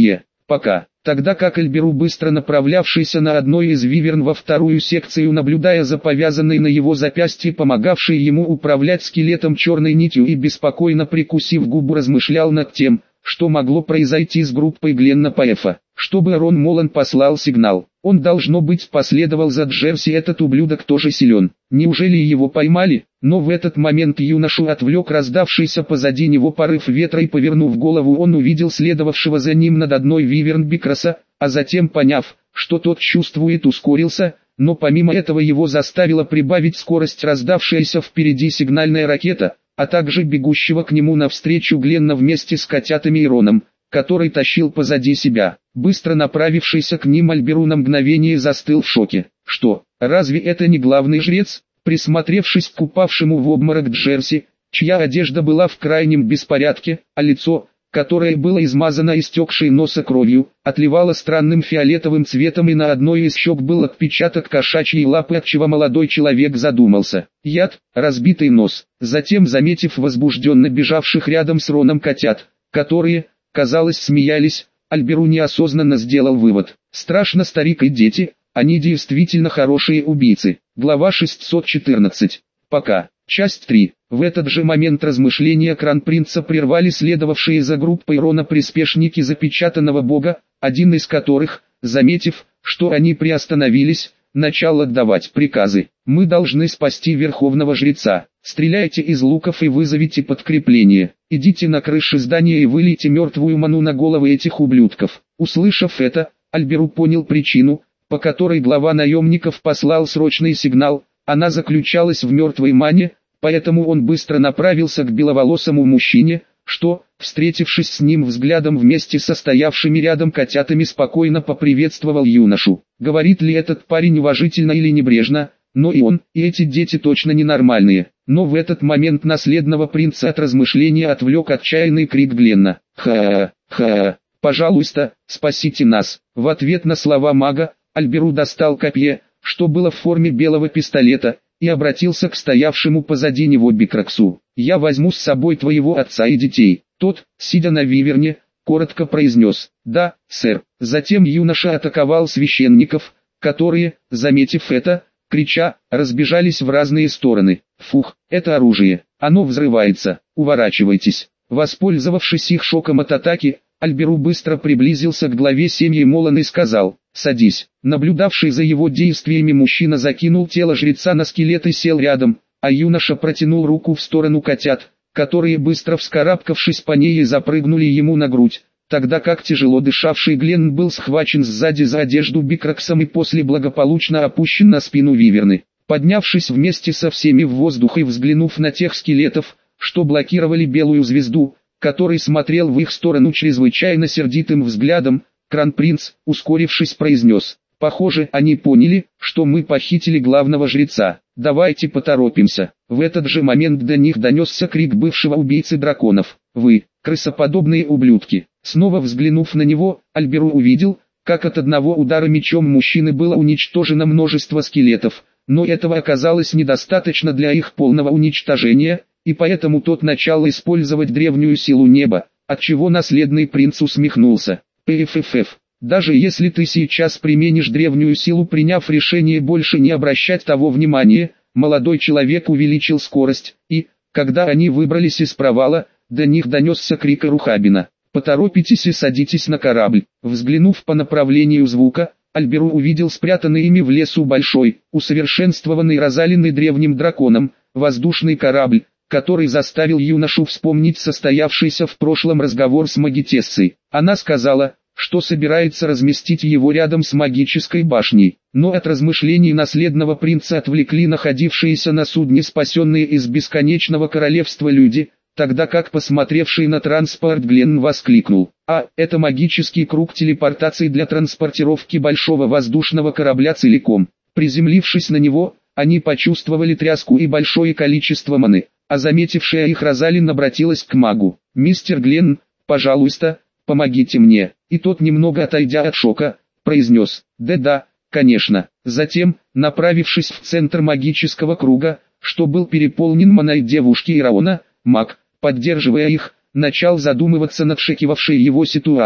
Пока. Тогда как Альберу, быстро направлявшийся на одной из виверн во вторую секцию, наблюдая за повязанной на его запястье, помогавшей ему управлять скелетом черной нитью, и беспокойно прикусив губу, размышлял над тем, что могло произойти с группой Гленна Паэфа. Чтобы Рон Молан послал сигнал, он, должно быть, последовал за Джерси. Этот ублюдок тоже силен. Неужели его поймали? Но в этот момент юношу отвлек раздавшийся позади него порыв ветра, и, повернув голову, он увидел следовавшего за ним над одной виверн Бикраса, а затем, поняв, что тот чувствует, ускорился, но помимо этого его заставила прибавить скорость раздавшаяся впереди сигнальная ракета, а также бегущего к нему навстречу Гленна вместе с котятами и Роном, который тащил позади себя. Быстро направившийся к ним Альберу на мгновение застыл в шоке. Что, разве это не главный жрец? Присмотревшись к упавшему в обморок Джерси, чья одежда была в крайнем беспорядке, а лицо, которое было измазано истекшей носа кровью, отливало странным фиолетовым цветом, и на одной из щек был отпечаток кошачьей лапы, отчего молодой человек задумался. Яд, разбитый нос. Затем, заметив возбужденно бежавших рядом с Роном котят, которые, казалось, смеялись, Альберу неосознанно сделал вывод. Страшно, старик и дети, они действительно хорошие убийцы. Глава шестьсот четырнадцать. Пока. Часть три. В этот же момент размышления Кронпринца прервали следовавшие за группой Рона приспешники запечатанного бога, один из которых, заметив, что они приостановились, начал отдавать приказы. «Мы должны спасти верховного жреца. Стреляйте из луков и вызовите подкрепление. Идите на крыши здания и вылейте мертвую ману на головы этих ублюдков». Услышав это, Альберу понял причину, по которой глава наемников послал срочный сигнал. Она заключалась в мертвой мане, поэтому он быстро направился к беловолосому мужчине, что, встретившись с ним взглядом вместе со стоявшими рядом котятами, спокойно поприветствовал юношу. Говорит ли этот парень уважительно или небрежно, но и он, и эти дети точно ненормальные. Но в этот момент наследного принца от размышления отвлек отчаянный крик Гленна. «Ха-ха! Ха-ха! Пожалуйста, спасите нас!» В ответ на слова мага, Альберу достал копье, что было в форме белого пистолета, и обратился к стоявшему позади него Бикраксу. «Я возьму с собой твоего отца и детей». Тот, сидя на виверне, коротко произнес: «Да, сэр». Затем юноша атаковал священников, которые, заметив это, крича, разбежались в разные стороны. «Фух, это оружие, оно взрывается, уворачивайтесь». Воспользовавшись их шоком от атаки, Альберу быстро приблизился к главе семьи Молан и сказал: «Садись». Наблюдавший за его действиями мужчина закинул тело жреца на скелет и сел рядом, а юноша протянул руку в сторону котят, которые, быстро вскарабкавшись по ней, и запрыгнули ему на грудь, тогда как тяжело дышавший Гленн был схвачен сзади за одежду Бикраксом и после благополучно опущен на спину виверны. Поднявшись вместе со всеми в воздух и взглянув на тех скелетов, что блокировали белую звезду, который смотрел в их сторону чрезвычайно сердитым взглядом, Кронпринц, ускорившись, произнес: «Похоже, они поняли, что мы похитили главного жреца. Давайте поторопимся». В этот же момент до них донесся крик бывшего убийцы драконов: «Вы, крысоподобные ублюдки!» Снова взглянув на него, Альберу увидел, как от одного удара мечом мужчины было уничтожено множество скелетов, но этого оказалось недостаточно для их полного уничтожения, и поэтому тот начал использовать древнюю силу неба, отчего наследный принц усмехнулся. «Пффф, даже если ты сейчас применишь древнюю силу, приняв решение больше не обращать того внимания», молодой человек увеличил скорость, и, когда они выбрались из провала, до них донесся крик Рухабина: «Поторопитесь и садитесь на корабль». Взглянув по направлению звука, Альберу увидел спрятанный ими в лесу большой, усовершенствованный, разаленный древним драконом, воздушный корабль, который заставил юношу вспомнить состоявшийся в прошлом разговор с магитессой. Она сказала, что собирается разместить его рядом с магической башней, но от размышлений наследного принца отвлекли находившиеся на судне спасенные из бесконечного королевства люди, тогда как посмотревший на транспорт Гленн воскликнул: «А, это магический круг телепортации для транспортировки большого воздушного корабля целиком». Приземлившись на него, они почувствовали тряску и большое количество маны, а заметившая их Розалин обратилась к магу: «Мистер Гленн, пожалуйста, помогите мне». И тот, немного отойдя от шока, произнес: «Да-да, конечно». Затем, направившись в центр магического круга, что был переполнен маной девушки Ираона, маг, поддерживая их, начал задумываться над шокировавшей его ситуацией.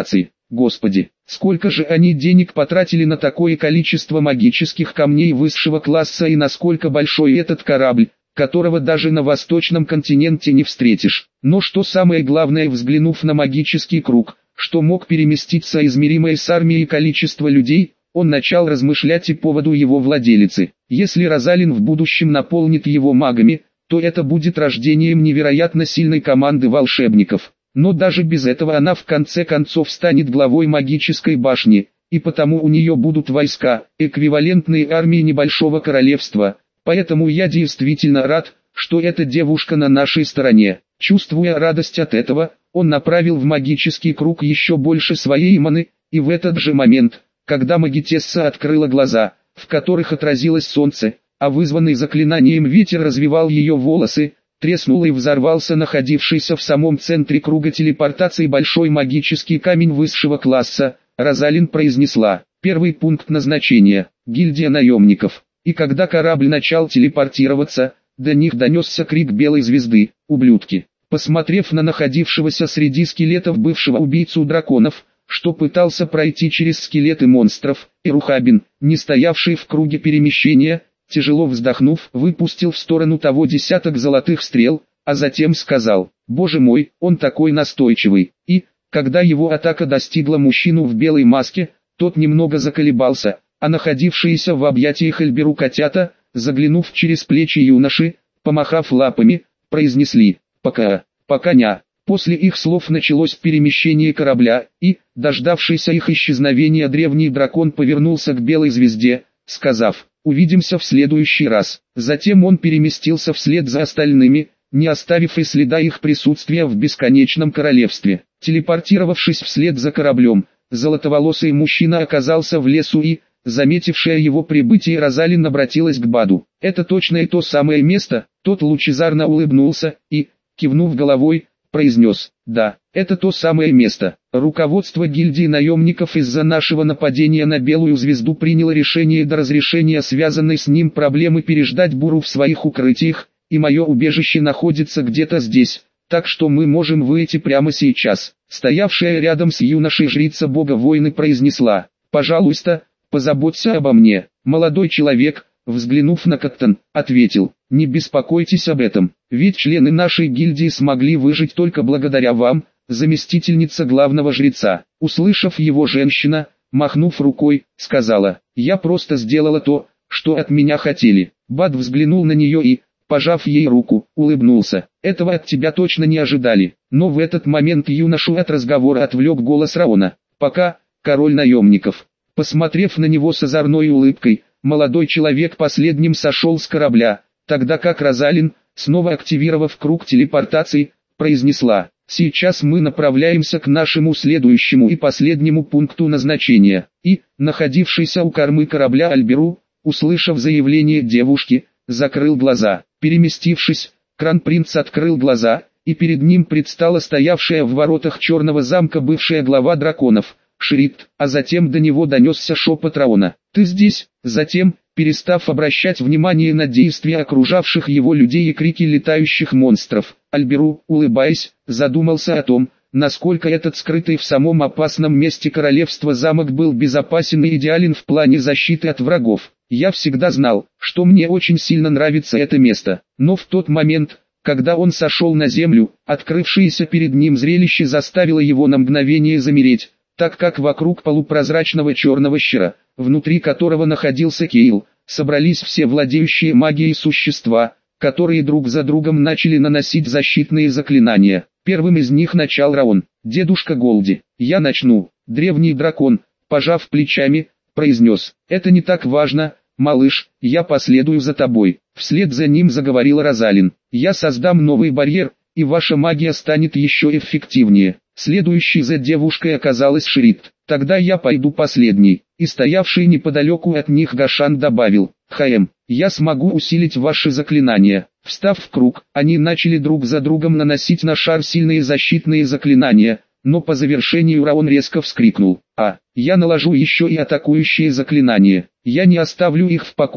Господи, сколько же они денег потратили на такое количество магических камней высшего класса и насколько большой этот корабль, которого даже на восточном континенте не встретишь. Но что самое главное, взглянув на магический круг, что мог переместить соизмеримое с армией количество людей, он начал размышлять и по поводу его владелицы. Если Розалин в будущем наполнит его магами, то это будет рождением невероятно сильной команды волшебников. Но даже без этого она в конце концов станет главой магической башни, и потому у нее будут войска, эквивалентные армии небольшого королевства. Поэтому я действительно рад, что эта девушка на нашей стороне. Чувствуя радость от этого, он направил в магический круг еще больше своей маны, и в этот же момент, когда магитесса открыла глаза, в которых отразилось солнце, а вызванный заклинанием ветер развивал ее волосы, треснул и взорвался находившийся в самом центре круга телепортации большой магический камень высшего класса, Розалин произнесла: «Первый пункт назначения – гильдия наемников». И когда корабль начал телепортироваться, до них донесся крик белой звезды: «Ублюдки!». Посмотрев на находившегося среди скелетов бывшего убийцу драконов, что пытался пройти через скелеты монстров, Ирухабин, не стоявший в круге перемещения, тяжело вздохнув, выпустил в сторону того десяток золотых стрел, а затем сказал: «Боже мой, он такой настойчивый!». И, когда его атака достигла мужчину в белой маске, тот немного заколебался, а находившиеся в объятиях Эльберу котята, заглянув через плечи юноши, помахав лапами, произнесли: «Пока, пока ня». После их слов началось перемещение корабля, и, дождавшийся их исчезновения, древний дракон повернулся к белой звезде, сказав: «Увидимся в следующий раз». Затем он переместился вслед за остальными, не оставив и следа их присутствия в бесконечном королевстве. Телепортировавшись вслед за кораблем, золотоволосый мужчина оказался в лесу и, заметившая его прибытие, Розалин обратилась к Баду: «Это точно и то самое место?» Тот лучезарно улыбнулся и, кивнув головой, произнес: «Да, это то самое место. Руководство гильдии наемников из-за нашего нападения на Белую Звезду приняло решение до разрешения связанной с ним проблемы переждать бурю в своих укрытиях, и мое убежище находится где-то здесь, так что мы можем выйти прямо сейчас». Стоявшая рядом с юношей жрица бога войны произнесла: «Пожалуйста, позаботься обо мне». Молодой человек, взглянув на Каттон, ответил: «Не беспокойтесь об этом, ведь члены нашей гильдии смогли выжить только благодаря вам, заместительница главного жреца». Услышав его, женщина, махнув рукой, сказала: «Я просто сделала то, что от меня хотели». Бад взглянул на нее и, пожав ей руку, улыбнулся: «Этого от тебя точно не ожидали». Но в этот момент юношу от разговора отвлек голос Раона: «Пока, король наемников». Посмотрев на него с озорной улыбкой, молодой человек последним сошел с корабля, тогда как Розалин, снова активировав круг телепортации, произнесла: «Сейчас мы направляемся к нашему следующему и последнему пункту назначения». И, находившийся у кормы корабля Альберу, услышав заявление девушки, закрыл глаза. Переместившись, Кронпринц открыл глаза, и перед ним предстала стоявшая в воротах черного замка бывшая глава драконов, Шрифт, а затем до него донесся шепот Раона: «Ты здесь?» Затем, перестав обращать внимание на действия окружавших его людей и крики летающих монстров, Альберу, улыбаясь, задумался о том, насколько этот скрытый в самом опасном месте королевства замок был безопасен и идеален в плане защиты от врагов. «Я всегда знал, что мне очень сильно нравится это место». Но в тот момент, когда он сошел на землю, открывшееся перед ним зрелище заставило его на мгновение замереть, так как вокруг полупрозрачного черного щера, внутри которого находился Кейл, собрались все владеющие магией существа, которые друг за другом начали наносить защитные заклинания. Первым из них начал Раон: «Дедушка Голди, я начну». Древний дракон, пожав плечами, произнес: «Это не так важно, малыш, я последую за тобой». Вслед за ним заговорила Розалин: «Я создам новый барьер, и ваша магия станет еще эффективнее». Следующей за девушкой оказалась Шрифт: «Тогда я пойду последний». И стоявший неподалеку от них Гашан добавил: «Хаэм, я смогу усилить ваши заклинания». Встав в круг, они начали друг за другом наносить на шар сильные защитные заклинания, но по завершению Раон резко вскрикнул: «А, я наложу еще и атакующие заклинания. Я не оставлю их в покое,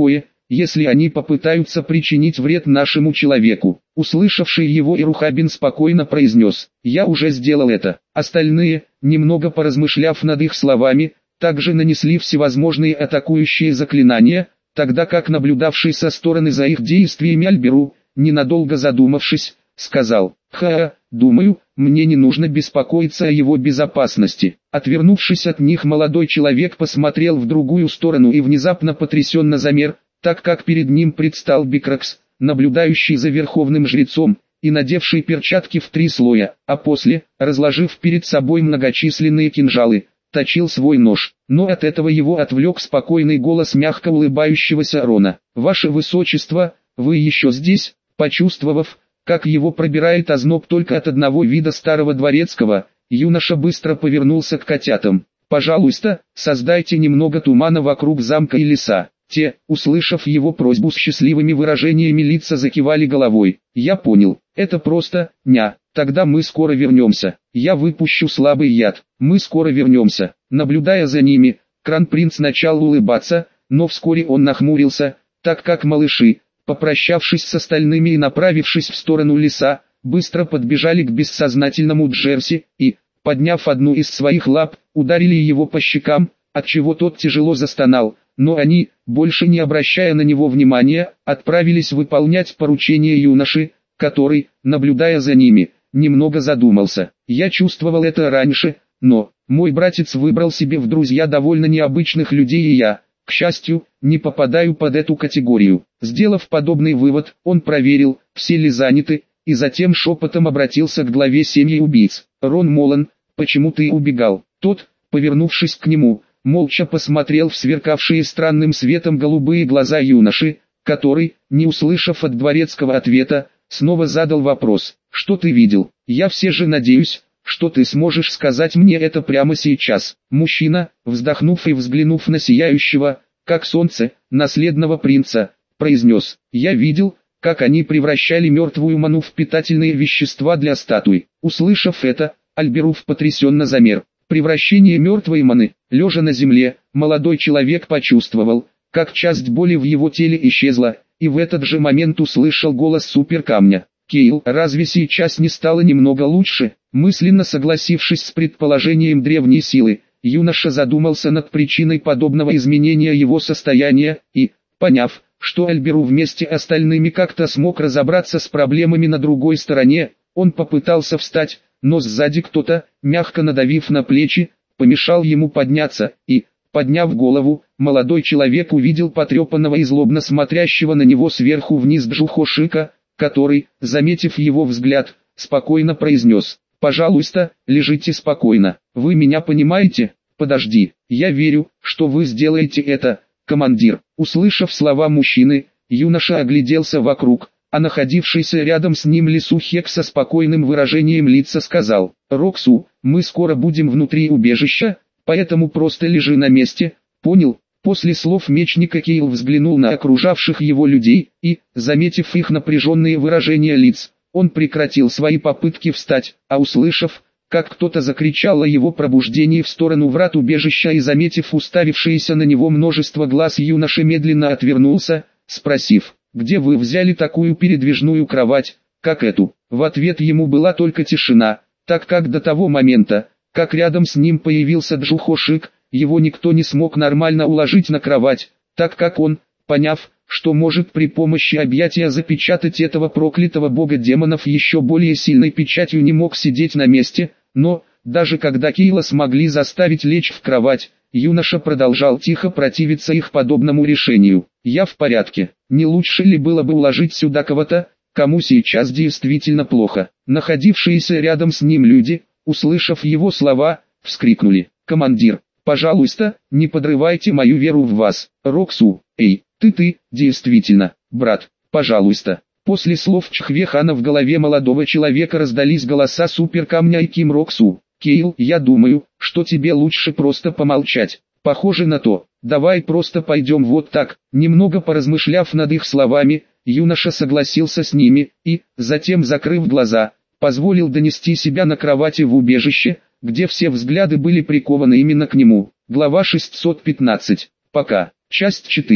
если они попытаются причинить вред нашему человеку. Услышавший его Ирухабин спокойно произнес: «Я уже сделал это». Остальные, немного поразмышляв над их словами, также нанесли всевозможные атакующие заклинания, тогда как наблюдавший со стороны за их действиями Альберу, ненадолго задумавшись, сказал: «Ха, думаю, мне не нужно беспокоиться о его безопасности». Отвернувшись от них, молодой человек посмотрел в другую сторону и внезапно потрясенно замер, так как перед ним предстал Бикракс, наблюдающий за верховным жрецом, и надевший перчатки в три слоя, а после, разложив перед собой многочисленные кинжалы, точил свой нож. Но от этого его отвлек спокойный голос мягко улыбающегося Рона. «Ваше Высочество, вы еще здесь?» Почувствовав, как его пробирает озноб только от одного вида старого дворецкого, юноша быстро повернулся к котятам. «Пожалуйста, создайте немного тумана вокруг замка и леса». Те, услышав его просьбу, с счастливыми выражениями лица закивали головой. «Я понял, это просто, ня, тогда мы скоро вернемся. Я выпущу слабый яд, мы скоро вернемся». Наблюдая за ними, Кронпринц начал улыбаться, но вскоре он нахмурился, так как малыши, попрощавшись с остальными и направившись в сторону леса, быстро подбежали к бессознательному Джерси и, подняв одну из своих лап, ударили его по щекам, отчего тот тяжело застонал. Но они, больше не обращая на него внимания, отправились выполнять поручение юноши, который, наблюдая за ними, немного задумался. «Я чувствовал это раньше, но мой братец выбрал себе в друзья довольно необычных людей, и я, к счастью, не попадаю под эту категорию». Сделав подобный вывод, он проверил, все ли заняты, и затем шепотом обратился к главе семьи убийц. «Рон Молан, почему ты убегал?» Тот, повернувшись к нему, молча посмотрел в сверкавшие странным светом голубые глаза юноши, который, не услышав от дворецкого ответа, снова задал вопрос: «Что ты видел?» «Я все же надеюсь, что ты сможешь сказать мне это прямо сейчас». Мужчина, вздохнув и взглянув на сияющего, как солнце, наследного принца, произнес: «Я видел, как они превращали мертвую ману в питательные вещества для статуй». Услышав это, Альберуф потрясенно замер. Превращение мертвой маны. Лежа на земле, молодой человек почувствовал, как часть боли в его теле исчезла, и в этот же момент услышал голос суперкамня. «Кейл, разве сейчас не стало немного лучше?» Мысленно согласившись с предположением древней силы, юноша задумался над причиной подобного изменения его состояния, и, поняв, что Альберу вместе с остальными как-то смог разобраться с проблемами на другой стороне, он попытался встать, но сзади кто-то, мягко надавив на плечи, помешал ему подняться, и, подняв голову, молодой человек увидел потрепанного и злобно смотрящего на него сверху вниз Джухошика, который, заметив его взгляд, спокойно произнес: «Пожалуйста, лежите спокойно, вы меня понимаете? Подожди, я верю, что вы сделаете это, командир». Услышав слова мужчины, юноша огляделся вокруг, а находившийся рядом с ним Лисухек со спокойным выражением лица сказал: «Роксу, мы скоро будем внутри убежища, поэтому просто лежи на месте, понял?» После слов мечника Кейл взглянул на окружавших его людей, и, заметив их напряженные выражения лиц, он прекратил свои попытки встать, а услышав, как кто-то закричал о его пробуждении в сторону врат убежища и заметив уставившееся на него множество глаз, юноша медленно отвернулся, спросив: «Где вы взяли такую передвижную кровать, как эту?» В ответ ему была только тишина, так как до того момента, как рядом с ним появился Джухошик, его никто не смог нормально уложить на кровать, так как он, поняв, что может при помощи объятия запечатать этого проклятого бога демонов еще более сильной печатью, не мог сидеть на месте, но, даже когда Кейла смогли заставить лечь в кровать, юноша продолжал тихо противиться их подобному решению. «Я в порядке. Не лучше ли было бы уложить сюда кого-то, кому сейчас действительно плохо?» Находившиеся рядом с ним люди, услышав его слова, вскрикнули: «Командир, пожалуйста, не подрывайте мою веру в вас». «Роксу, эй, ты-ты, действительно, брат, пожалуйста». После слов Чхвехана в голове молодого человека раздались голоса Суперкамня и Ким Роксу. «Кейл, я думаю, что тебе лучше просто помолчать. Похоже на то. Давай просто пойдем вот так». Немного поразмышляв над их словами, юноша согласился с ними, и, затем закрыв глаза, позволил донести себя на кровати в убежище, где все взгляды были прикованы именно к нему. Глава шестьсот пятнадцать. Пока. Часть четыре.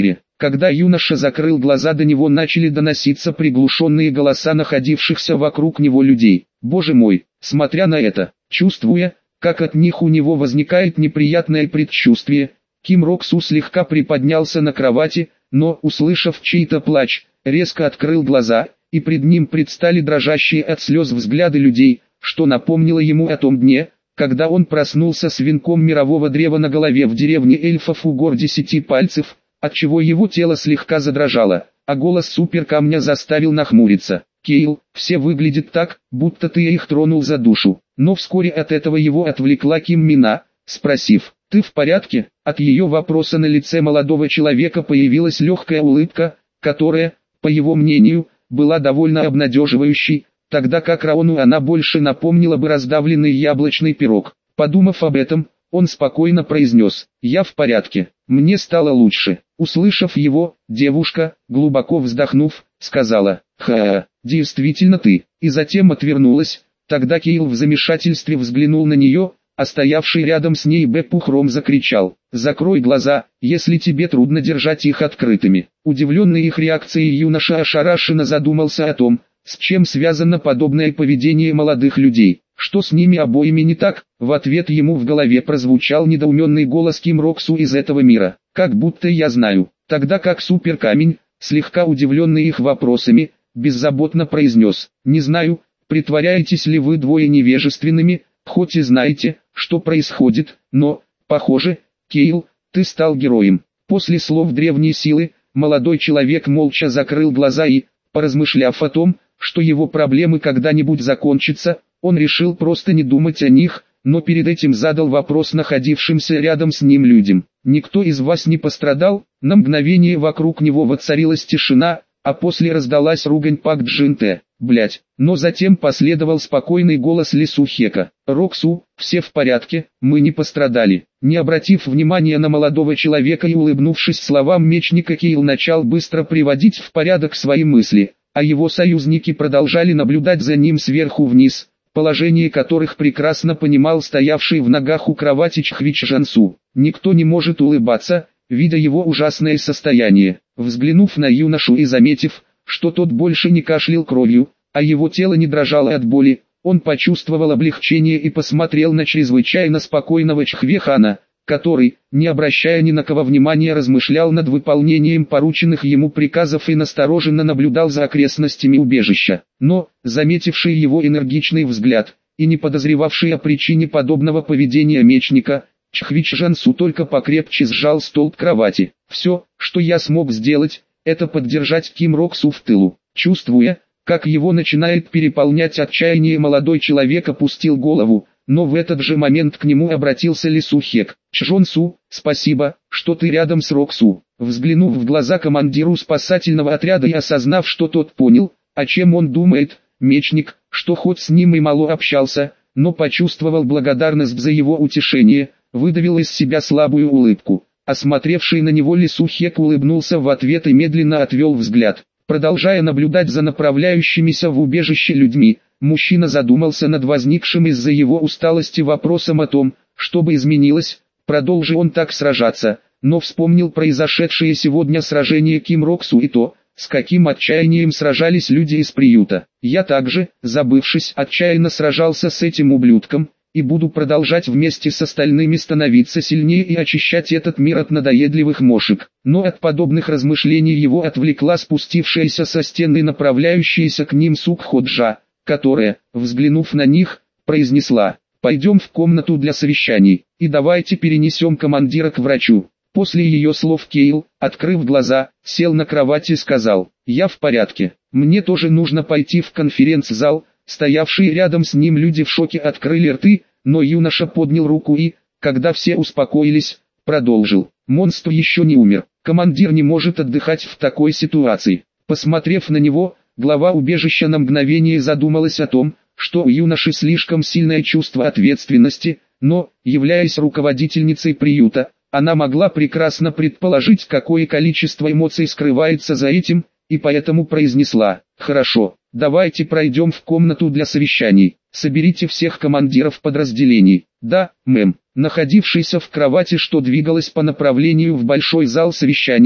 Когда юноша закрыл глаза, до него начали доноситься приглушенные голоса находившихся вокруг него людей. Боже мой, смотря на это, чувствуя, как от них у него возникает неприятное предчувствие, Ким Рок-Су слегка приподнялся на кровати, но, услышав чей-то плач, резко открыл глаза, и пред ним предстали дрожащие от слез взгляды людей, что напомнило ему о том дне, когда он проснулся с венком мирового древа на голове в деревне эльфов у гор Десяти Пальцев, отчего его тело слегка задрожало, а голос суперкамня заставил нахмуриться. «Кейл, все выглядит так, будто ты их тронул за душу». Но вскоре от этого его отвлекла Ким Мина, спросив: «Ты в порядке?» От ее вопроса на лице молодого человека появилась легкая улыбка, которая, по его мнению, была довольно обнадеживающей, тогда как Раону она больше напомнила бы раздавленный яблочный пирог. Подумав об этом, он спокойно произнес: «Я в порядке, мне стало лучше». Услышав его, девушка, глубоко вздохнув, сказала: «Ха, действительно ты», и затем отвернулась. Тогда Кейл в замешательстве взглянул на нее, а стоявший рядом с ней Б. Пухром закричал: «Закрой глаза, если тебе трудно держать их открытыми». Удивленный их реакцией, юноша ошарашенно задумался о том, с чем связано подобное поведение молодых людей. Что с ними обоими не так? В ответ ему в голове прозвучал недоуменный голос Ким Рок-Су из этого мира: «Как будто я знаю». Тогда как суперкамень, слегка удивленный их вопросами, беззаботно произнес: «Не знаю, притворяетесь ли вы двое невежественными, хоть и знаете, что происходит, но, похоже, Кейл, ты стал героем». После слов древней силы, молодой человек молча закрыл глаза и, поразмышляв о том, что его проблемы когда-нибудь закончатся, он решил просто не думать о них, но перед этим задал вопрос находившимся рядом с ним людям: «Никто из вас не пострадал?» На мгновение вокруг него воцарилась тишина, а после раздалась ругань Пак Джин-Тэ. «Блять!» Но затем последовал спокойный голос Ли Сухека: «Рок-Су, все в порядке, мы не пострадали». Не обратив внимания на молодого человека и улыбнувшись словам мечника, Кейл начал быстро приводить в порядок свои мысли, а его союзники продолжали наблюдать за ним сверху вниз, положение которых прекрасно понимал стоявший в ногах у кровати Чхвич Жансу. Никто не может улыбаться, видя его ужасное состояние. Взглянув на юношу и заметив, что тот больше не кашлял кровью, а его тело не дрожало от боли, он почувствовал облегчение и посмотрел на чрезвычайно спокойного Чхве-хана, который, не обращая ни на кого внимания, размышлял над выполнением порученных ему приказов и настороженно наблюдал за окрестностями убежища. Но, заметивший его энергичный взгляд, и не подозревавший о причине подобного поведения мечника, Чхвич Жансу только покрепче сжал столб кровати. «Все, что я смог сделать, это поддержать Ким Рок-Су в тылу». Чувствуя, как его начинает переполнять отчаяние, молодой человек опустил голову, но в этот же момент к нему обратился Ли Сухек: «Чжон-Су, спасибо, что ты рядом с Рок-Су». Взглянув в глаза командиру спасательного отряда и осознав, что тот понял, о чем он думает, мечник, что хоть с ним и мало общался, но почувствовал благодарность за его утешение, выдавил из себя слабую улыбку. Осмотревший на него Ли Сухек улыбнулся в ответ и медленно отвел взгляд. Продолжая наблюдать за направляющимися в убежище людьми, мужчина задумался над возникшим из-за его усталости вопросом о том, что бы изменилось, продолжи он так сражаться, но вспомнил произошедшее сегодня сражение Ким Рок-Су и то, с каким отчаянием сражались люди из приюта. «Я также, забывшись, отчаянно сражался с этим ублюдком, и буду продолжать вместе с остальными становиться сильнее и очищать этот мир от надоедливых мошек». Но от подобных размышлений его отвлекла спустившаяся со стены и направляющаяся к ним Сукхо-Джа, которая, взглянув на них, произнесла: «Пойдем в комнату для совещаний, и давайте перенесем командира к врачу». После ее слов Кейл, открыв глаза, сел на кровати и сказал: «Я в порядке, мне тоже нужно пойти в конференц-зал». Стоявшие рядом с ним люди в шоке открыли рты, но юноша поднял руку и, когда все успокоились, продолжил: «Монстр еще не умер, командир не может отдыхать в такой ситуации». Посмотрев на него, глава убежища на мгновение задумалась о том, что у юноши слишком сильное чувство ответственности, но, являясь руководительницей приюта, она могла прекрасно предположить, какое количество эмоций скрывается за этим, и поэтому произнесла: «Хорошо, давайте пройдем в комнату для совещаний, соберите всех командиров подразделений». «Да, мэм». Находившийся в кровати, что двигалась по направлению в большой зал совещаний,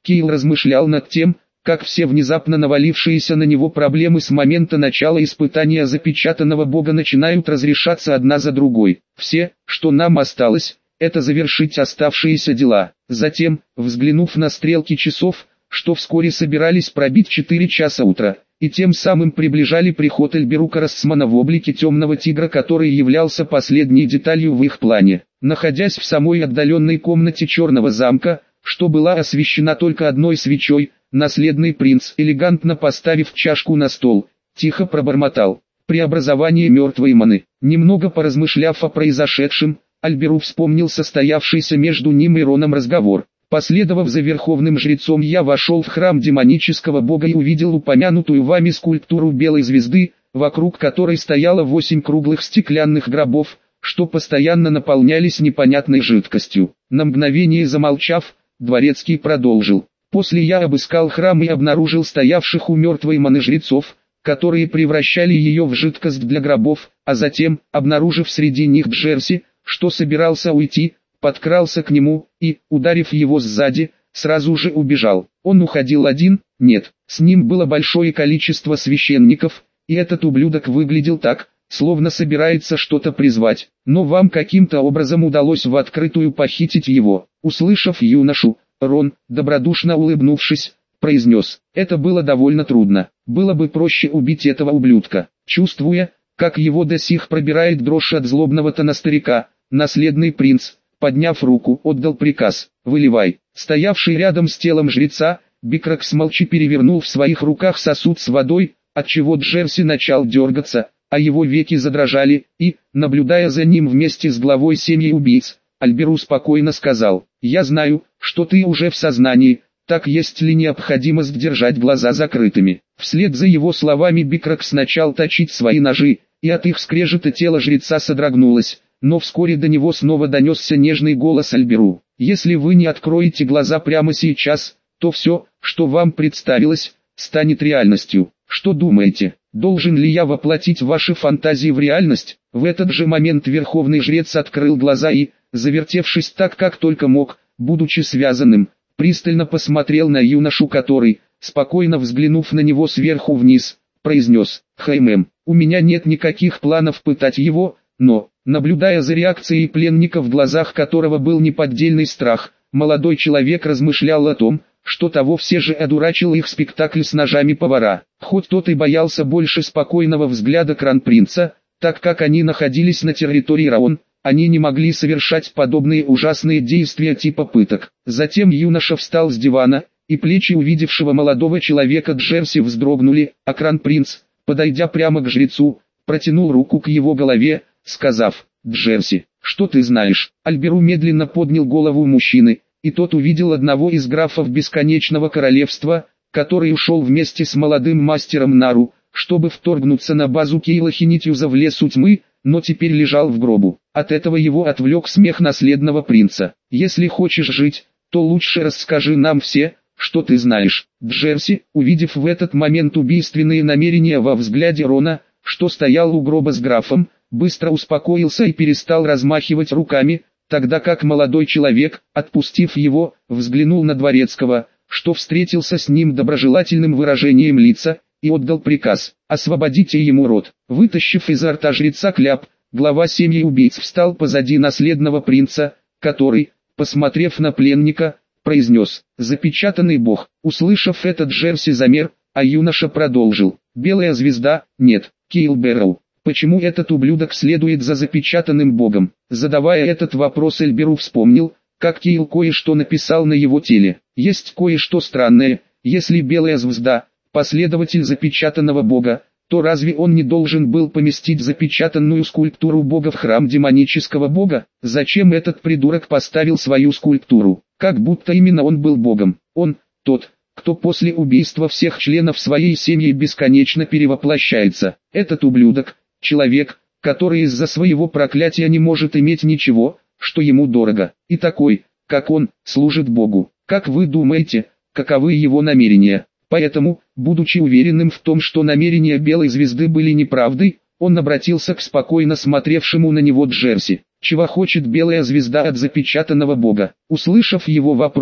Кейл размышлял над тем, как все внезапно навалившиеся на него проблемы с момента начала испытания запечатанного бога начинают разрешаться одна за другой. Все, что нам осталось, это завершить оставшиеся дела. Затем, взглянув на стрелки часов, что вскоре собирались пробить четыре часа утра, и тем самым приближали приход Эльберука Рассмана в облике темного тигра, который являлся последней деталью в их плане. Находясь в самой отдаленной комнате Черного замка, что была освещена только одной свечой, наследный принц, элегантно поставив чашку на стол, тихо пробормотал: «Преобразование мертвой маны». Немного поразмышляв о произошедшем, Альберу вспомнил состоявшийся между ним и Роном разговор. Последовав за верховным жрецом, я вошел в храм демонического бога и увидел упомянутую вами скульптуру белой звезды, вокруг которой стояло восемь круглых стеклянных гробов, что постоянно наполнялись непонятной жидкостью. На мгновение замолчав, дворецкий продолжил: «После я обыскал храм и обнаружил стоявших у мертвой маны жрецов, которые превращали ее в жидкость для гробов, а затем, обнаружив среди них Джерси, что собирался уйти, подкрался к нему и, ударив его сзади, сразу же убежал. Он уходил один? Нет, с ним было большое количество священников, и этот ублюдок выглядел так, словно собирается что-то призвать, но вам каким-то образом удалось в открытую похитить его». Услышав юношу, Рон, добродушно улыбнувшись, произнес: «Это было довольно трудно, было бы проще убить этого ублюдка». Чувствуя, как его до сих пробирает дрожь от злобного тона старика, наследный принц, подняв руку, отдал приказ: «Выливай». Стоявший рядом с телом жреца, Бикракс молча перевернул в своих руках сосуд с водой, отчего Джерси начал дергаться, а его веки задрожали, и, наблюдая за ним вместе с главой семьи убийц, Альберу спокойно сказал: «Я знаю, что ты уже в сознании, так есть ли необходимость держать глаза закрытыми?» Вслед за его словами Бикракс начал точить свои ножи, и от их скрежета тело жреца содрогнулось, но вскоре до него снова донесся нежный голос Альберу: «Если вы не откроете глаза прямо сейчас, то все, что вам представилось, станет реальностью. Что думаете, должен ли я воплотить ваши фантазии в реальность?» В этот же момент верховный жрец открыл глаза и, завертевшись так, как только мог, будучи связанным, пристально посмотрел на юношу, который, спокойно взглянув на него сверху вниз, произнес: «Хаймем, у меня нет никаких планов пытать его, но...» Наблюдая за реакцией пленника, в глазах которого был неподдельный страх, молодой человек размышлял о том, что того все же одурачил их спектакль с ножами повара. Хоть тот и боялся больше спокойного взгляда кронпринца, так как они находились на территории Раон, они не могли совершать подобные ужасные действия типа пыток. Затем юноша встал с дивана, и плечи увидевшего молодого человека Джерси вздрогнули, а кронпринц, подойдя прямо к жрецу, протянул руку к его голове, сказав: «Джерси, что ты знаешь?» Альберу медленно поднял голову мужчины, и тот увидел одного из графов Бесконечного Королевства, который ушел вместе с молодым мастером Нару, чтобы вторгнуться на базу Кейла Хинитьюза в лесу тьмы, но теперь лежал в гробу. От этого его отвлек смех наследного принца. «Если хочешь жить, то лучше расскажи нам все, что ты знаешь». Джерси, увидев в этот момент убийственные намерения во взгляде Рона, что стоял у гроба с графом, быстро успокоился и перестал размахивать руками, тогда как молодой человек, отпустив его, взглянул на дворецкого, что встретился с ним доброжелательным выражением лица, и отдал приказ: «Освободите ему рот». Вытащив изо рта жреца кляп, глава семьи убийц встал позади наследного принца, который, посмотрев на пленника, произнес: «Запечатанный бог». Услышав это, Джерси замер, а юноша продолжил: «Белая звезда, нет, Кейл Бэрроу. Почему этот ублюдок следует за запечатанным богом?» Задавая этот вопрос, Эльберу вспомнил, как Кейл кое-что написал на его теле. Есть кое-что странное: если белая звезда – последователь запечатанного бога, то разве он не должен был поместить запечатанную скульптуру бога в храм демонического бога? Зачем этот придурок поставил свою скульптуру? Как будто именно он был богом. Он, тот, кто после убийства всех членов своей семьи бесконечно перевоплощается. Этот ублюдок – человек, который из-за своего проклятия не может иметь ничего, что ему дорого. И такой, как он, служит Богу. Как вы думаете, каковы его намерения? Поэтому, будучи уверенным в том, что намерения Белой Звезды были неправдой, он обратился к спокойно смотревшему на него Джерси. «Чего хочет Белая Звезда от запечатанного бога?» Услышав его вопрос,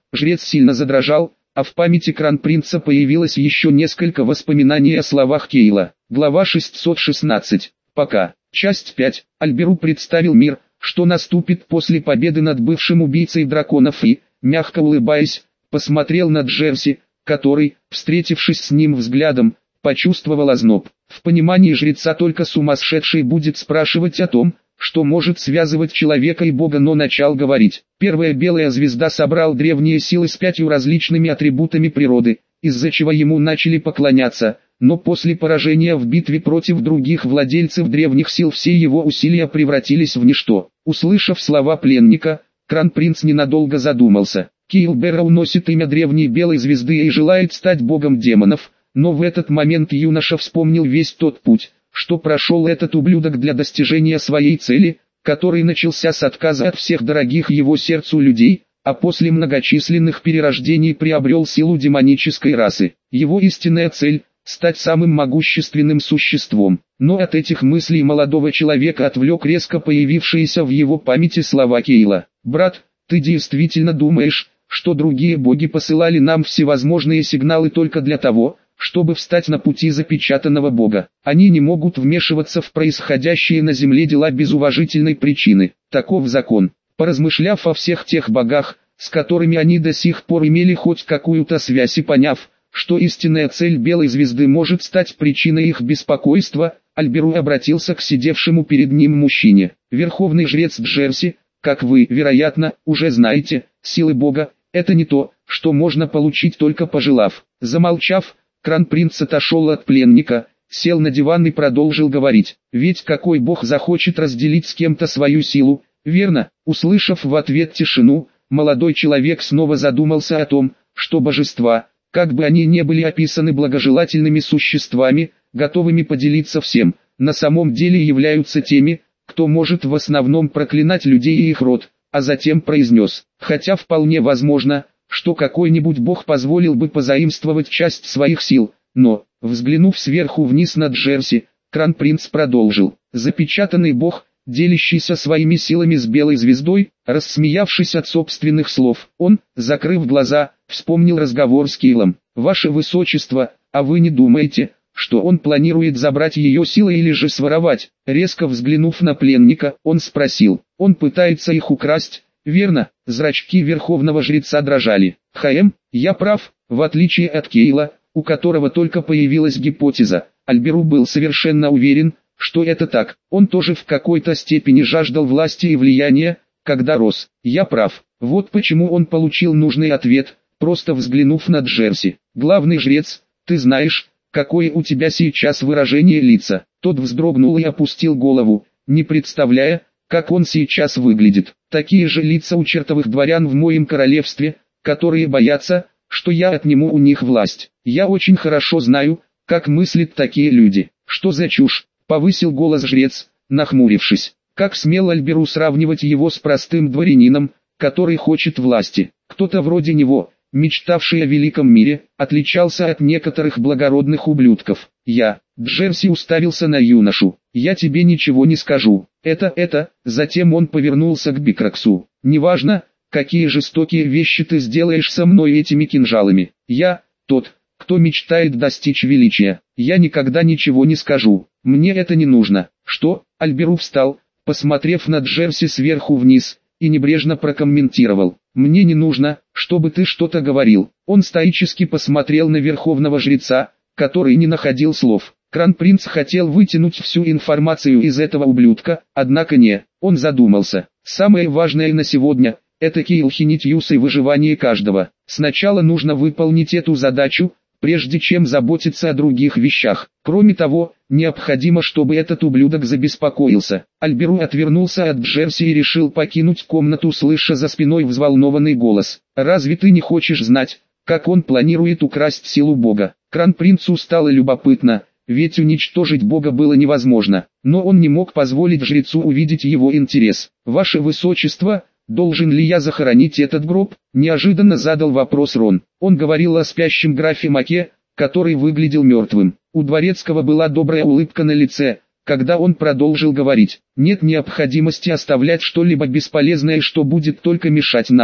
Жрец сильно задрожал, а в памяти кронпринца появилось еще несколько воспоминаний о словах Кейла. Глава шестьсот шестнадцать. Пока. Часть пять. Альберу представил мир, что наступит после победы над бывшим убийцей драконов и, мягко улыбаясь, посмотрел на Джерси, который, встретившись с ним взглядом, почувствовал озноб. В понимании жреца только сумасшедший будет спрашивать о том, что может связывать человека и Бога, но начал говорить. Первая белая звезда собрал древние силы с пятью различными атрибутами природы, из-за чего ему начали поклоняться, но после поражения в битве против других владельцев древних сил все его усилия превратились в ничто. Услышав слова пленника, кронпринц ненадолго задумался. Кейл Бэрроу носит имя древней белой звезды и желает стать богом демонов, но в этот момент юноша вспомнил весь тот путь, что прошел этот ублюдок для достижения своей цели, который начался с отказа от всех дорогих его сердцу людей, а после многочисленных перерождений приобрел силу демонической расы. Его истинная цель – стать самым могущественным существом. Но от этих мыслей молодого человека отвлек резко появившиеся в его памяти слова Кейла. «Брат, ты действительно думаешь, что другие боги посылали нам всевозможные сигналы только для того, чтобы встать на пути запечатанного бога? Они не могут вмешиваться в происходящие на земле дела без уважительной причины. Таков закон». Поразмышляв о всех тех богах, с которыми они до сих пор имели хоть какую-то связь, и поняв, что истинная цель белой звезды может стать причиной их беспокойства, Альберу обратился к сидевшему перед ним мужчине. «Верховный жрец Джерси, как вы, вероятно, уже знаете, силы Бога – это не то, что можно получить только пожелав». Замолчав, кронпринц отошел от пленника, сел на диван и продолжил говорить. «Ведь какой бог захочет разделить с кем-то свою силу, верно?» Услышав в ответ тишину, молодой человек снова задумался о том, что божества, как бы они ни были описаны благожелательными существами, готовыми поделиться всем, на самом деле являются теми, кто может в основном проклинать людей и их род, а затем произнес: «Хотя вполне возможно, что какой-нибудь бог позволил бы позаимствовать часть своих сил, но, взглянув сверху вниз на Джерси, кронпринц продолжил: запечатанный бог, делящийся своими силами с белой звездой». Рассмеявшись от собственных слов, он, закрыв глаза, вспомнил разговор с Кейлом. «Ваше Высочество, а вы не думаете, что он планирует забрать ее силы или же своровать?» Резко взглянув на пленника, он спросил: «Он пытается их украсть, верно?» Зрачки верховного жреца дрожали. «Хаэм, я прав?» В отличие от Кейла, у которого только появилась гипотеза, Альберу был совершенно уверен, что это так. Он тоже в какой-то степени жаждал власти и влияния, когда рос. «Я прав». Вот почему он получил нужный ответ, просто взглянув на Джерси. «Главный жрец, ты знаешь, какое у тебя сейчас выражение лица?» Тот вздрогнул и опустил голову, не представляя, как он сейчас выглядит. «Такие же лица у чертовых дворян в моем королевстве, которые боятся, что я отниму у них власть. Я очень хорошо знаю, как мыслят такие люди». «Что за чушь?» — повысил голос жрец, нахмурившись. Как смел Альберу сравнивать его с простым дворянином, который хочет власти? Кто-то вроде него, мечтавший о великом мире, отличался от некоторых благородных ублюдков. «Я...» — Джерси уставился на юношу. «Я тебе ничего не скажу. Это, это...» Затем он повернулся к Бикраксу. «Неважно, какие жестокие вещи ты сделаешь со мной этими кинжалами. Я, тот, кто мечтает достичь величия. Я никогда ничего не скажу. Мне это не нужно». «Что?» — Альберу встал, посмотрев на Джерси сверху вниз, и небрежно прокомментировал: «Мне не нужно, чтобы ты что-то говорил». Он стоически посмотрел на верховного жреца, который не находил слов. Кронпринц хотел вытянуть всю информацию из этого ублюдка, однако не, он задумался. Самое важное на сегодня – это Кейлхинитьюс и выживание каждого. Сначала нужно выполнить эту задачу, прежде чем заботиться о других вещах. Кроме того, необходимо, чтобы этот ублюдок забеспокоился. Альберу отвернулся от Джерси и решил покинуть комнату, слыша за спиной взволнованный голос. «Разве ты не хочешь знать, как он планирует украсть силу Бога?» Кронпринцу стало любопытно, ведь уничтожить Бога было невозможно, но он не мог позволить жрецу увидеть его интерес. «Ваше Высочество, должен ли я захоронить этот гроб?» – неожиданно задал вопрос Рон. Он говорил о спящем графе Маке, который выглядел мертвым. У Дворецкого была добрая улыбка на лице, когда он продолжил говорить: «Нет необходимости оставлять что-либо бесполезное, что будет только мешать нам.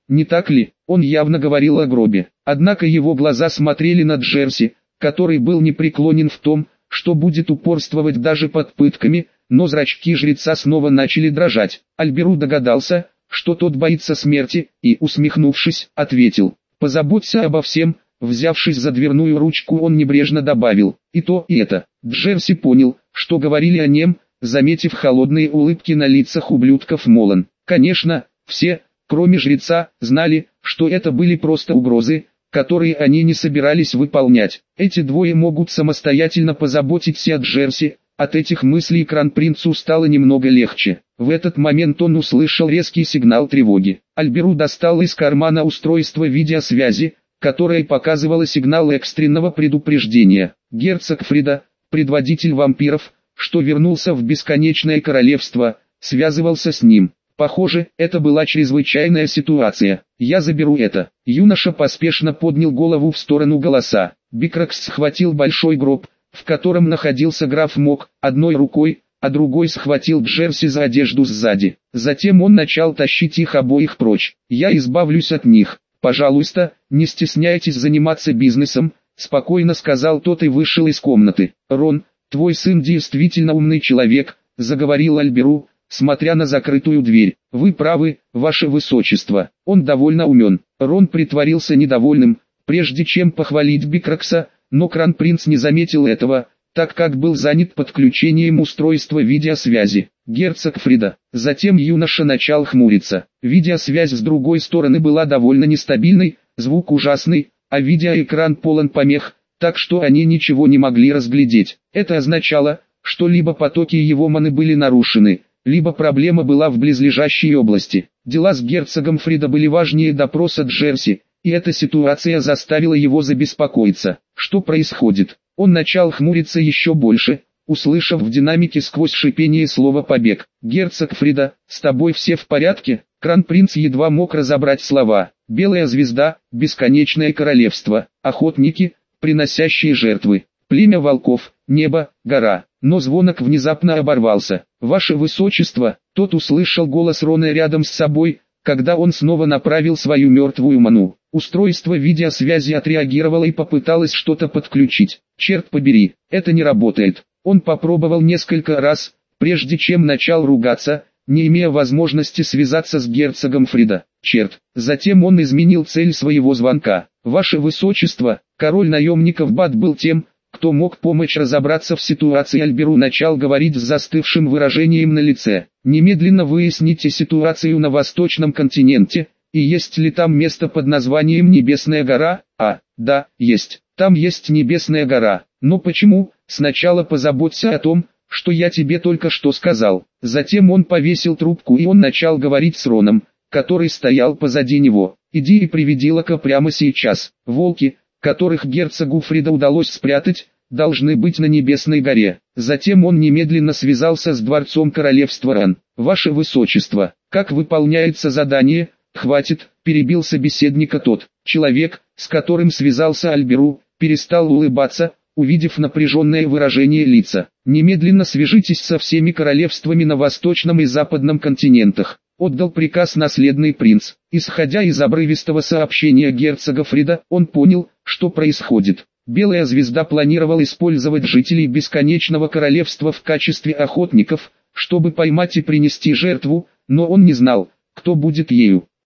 не так ли? Он явно говорил о гробе. Однако его глаза смотрели на Джерси, который был непреклонен в том, что будет упорствовать даже под пытками, но зрачки жреца снова начали дрожать. Альберу догадался, что тот боится смерти, и, усмехнувшись, ответил: «Позаботься обо всем». Взявшись за дверную ручку, он небрежно добавил: «И то, и это». Джерси понял, что говорили о нем, заметив холодные улыбки на лицах ублюдков Молан. Конечно, все, кроме жреца, знали, что это были просто угрозы, которые они не собирались выполнять. Эти двое могут самостоятельно позаботиться о Джерси. От этих мыслей Кронпринцу стало немного легче. В этот момент он услышал резкий сигнал тревоги. Альберу достал из кармана устройство видеосвязи, которое показывало сигнал экстренного предупреждения. Герцог Фрида, предводитель вампиров, что вернулся в Бесконечное Королевство, связывался с ним. Похоже, это была чрезвычайная ситуация. «Я заберу это». Юноша поспешно поднял голову в сторону голоса. Бикракс схватил большой гроб, в котором находился граф Мок, одной рукой, а другой схватил Джерси за одежду сзади. Затем он начал тащить их обоих прочь. «Я избавлюсь от них. Пожалуйста, не стесняйтесь заниматься бизнесом», — спокойно сказал тот и вышел из комнаты. «Рон, твой сын действительно умный человек», — заговорил Альберу, смотря на закрытую дверь. «Вы правы, ваше высочество, он довольно умен». Рон притворился недовольным, прежде чем похвалить Бикракса, но Кронпринц не заметил этого, так как был занят подключением устройства видеосвязи. «Герцог Фрида». Затем юноша начал хмуриться. Видеосвязь с другой стороны была довольно нестабильной, звук ужасный, а видеоэкран полон помех, так что они ничего не могли разглядеть. Это означало, что либо потоки его маны были нарушены, либо проблема была в близлежащей области. Дела с герцогом Фрида были важнее допроса Джерси, и эта ситуация заставила его забеспокоиться. Что происходит? Он начал хмуриться еще больше, услышав в динамике сквозь шипение слово «побег». «Герцог Фрида, с тобой все в порядке?» Кронпринц едва мог разобрать слова. «Белая звезда, Бесконечное Королевство, охотники, приносящие жертвы, племя волков, небо, гора». Но звонок внезапно оборвался. «Ваше Высочество», тот услышал голос Рона рядом с собой, когда он снова направил свою мертвую ману. Устройство видеосвязи отреагировало и попыталось что-то подключить. «Черт побери, это не работает». Он попробовал несколько раз, прежде чем начал ругаться, не имея возможности связаться с герцогом Фрида. Черт. Затем он изменил цель своего звонка. «Ваше Высочество», король наемников Бат был тем, кто мог помочь разобраться в ситуации. Альберу начал говорить с застывшим выражением на лице. «Немедленно выясните ситуацию на Восточном континенте, и есть ли там место под названием Небесная гора?» «А, да, есть. Там есть Небесная гора. Но почему? Сначала позаботься о том, что я тебе только что сказал». Затем он повесил трубку и он начал говорить с Роном, который стоял позади него. «Иди и приведи Лока прямо сейчас. Волки, которых герцогу Фрида удалось спрятать, должны быть на Небесной горе». Затем он немедленно связался с дворцом королевства Ран. «Ваше Высочество, как выполняется задание?» «Хватит», перебил собеседника тот. Человек, с которым связался Альберу, перестал улыбаться, увидев напряженное выражение лица. «Немедленно свяжитесь со всеми королевствами на Восточном и Западном континентах», отдал приказ наследный принц. Исходя из обрывистого сообщения герцога Фрида, он понял, что происходит. Белая звезда планировал использовать жителей Бесконечного Королевства в качестве охотников, чтобы поймать и принести жертву, но он не знал, кто будет ею.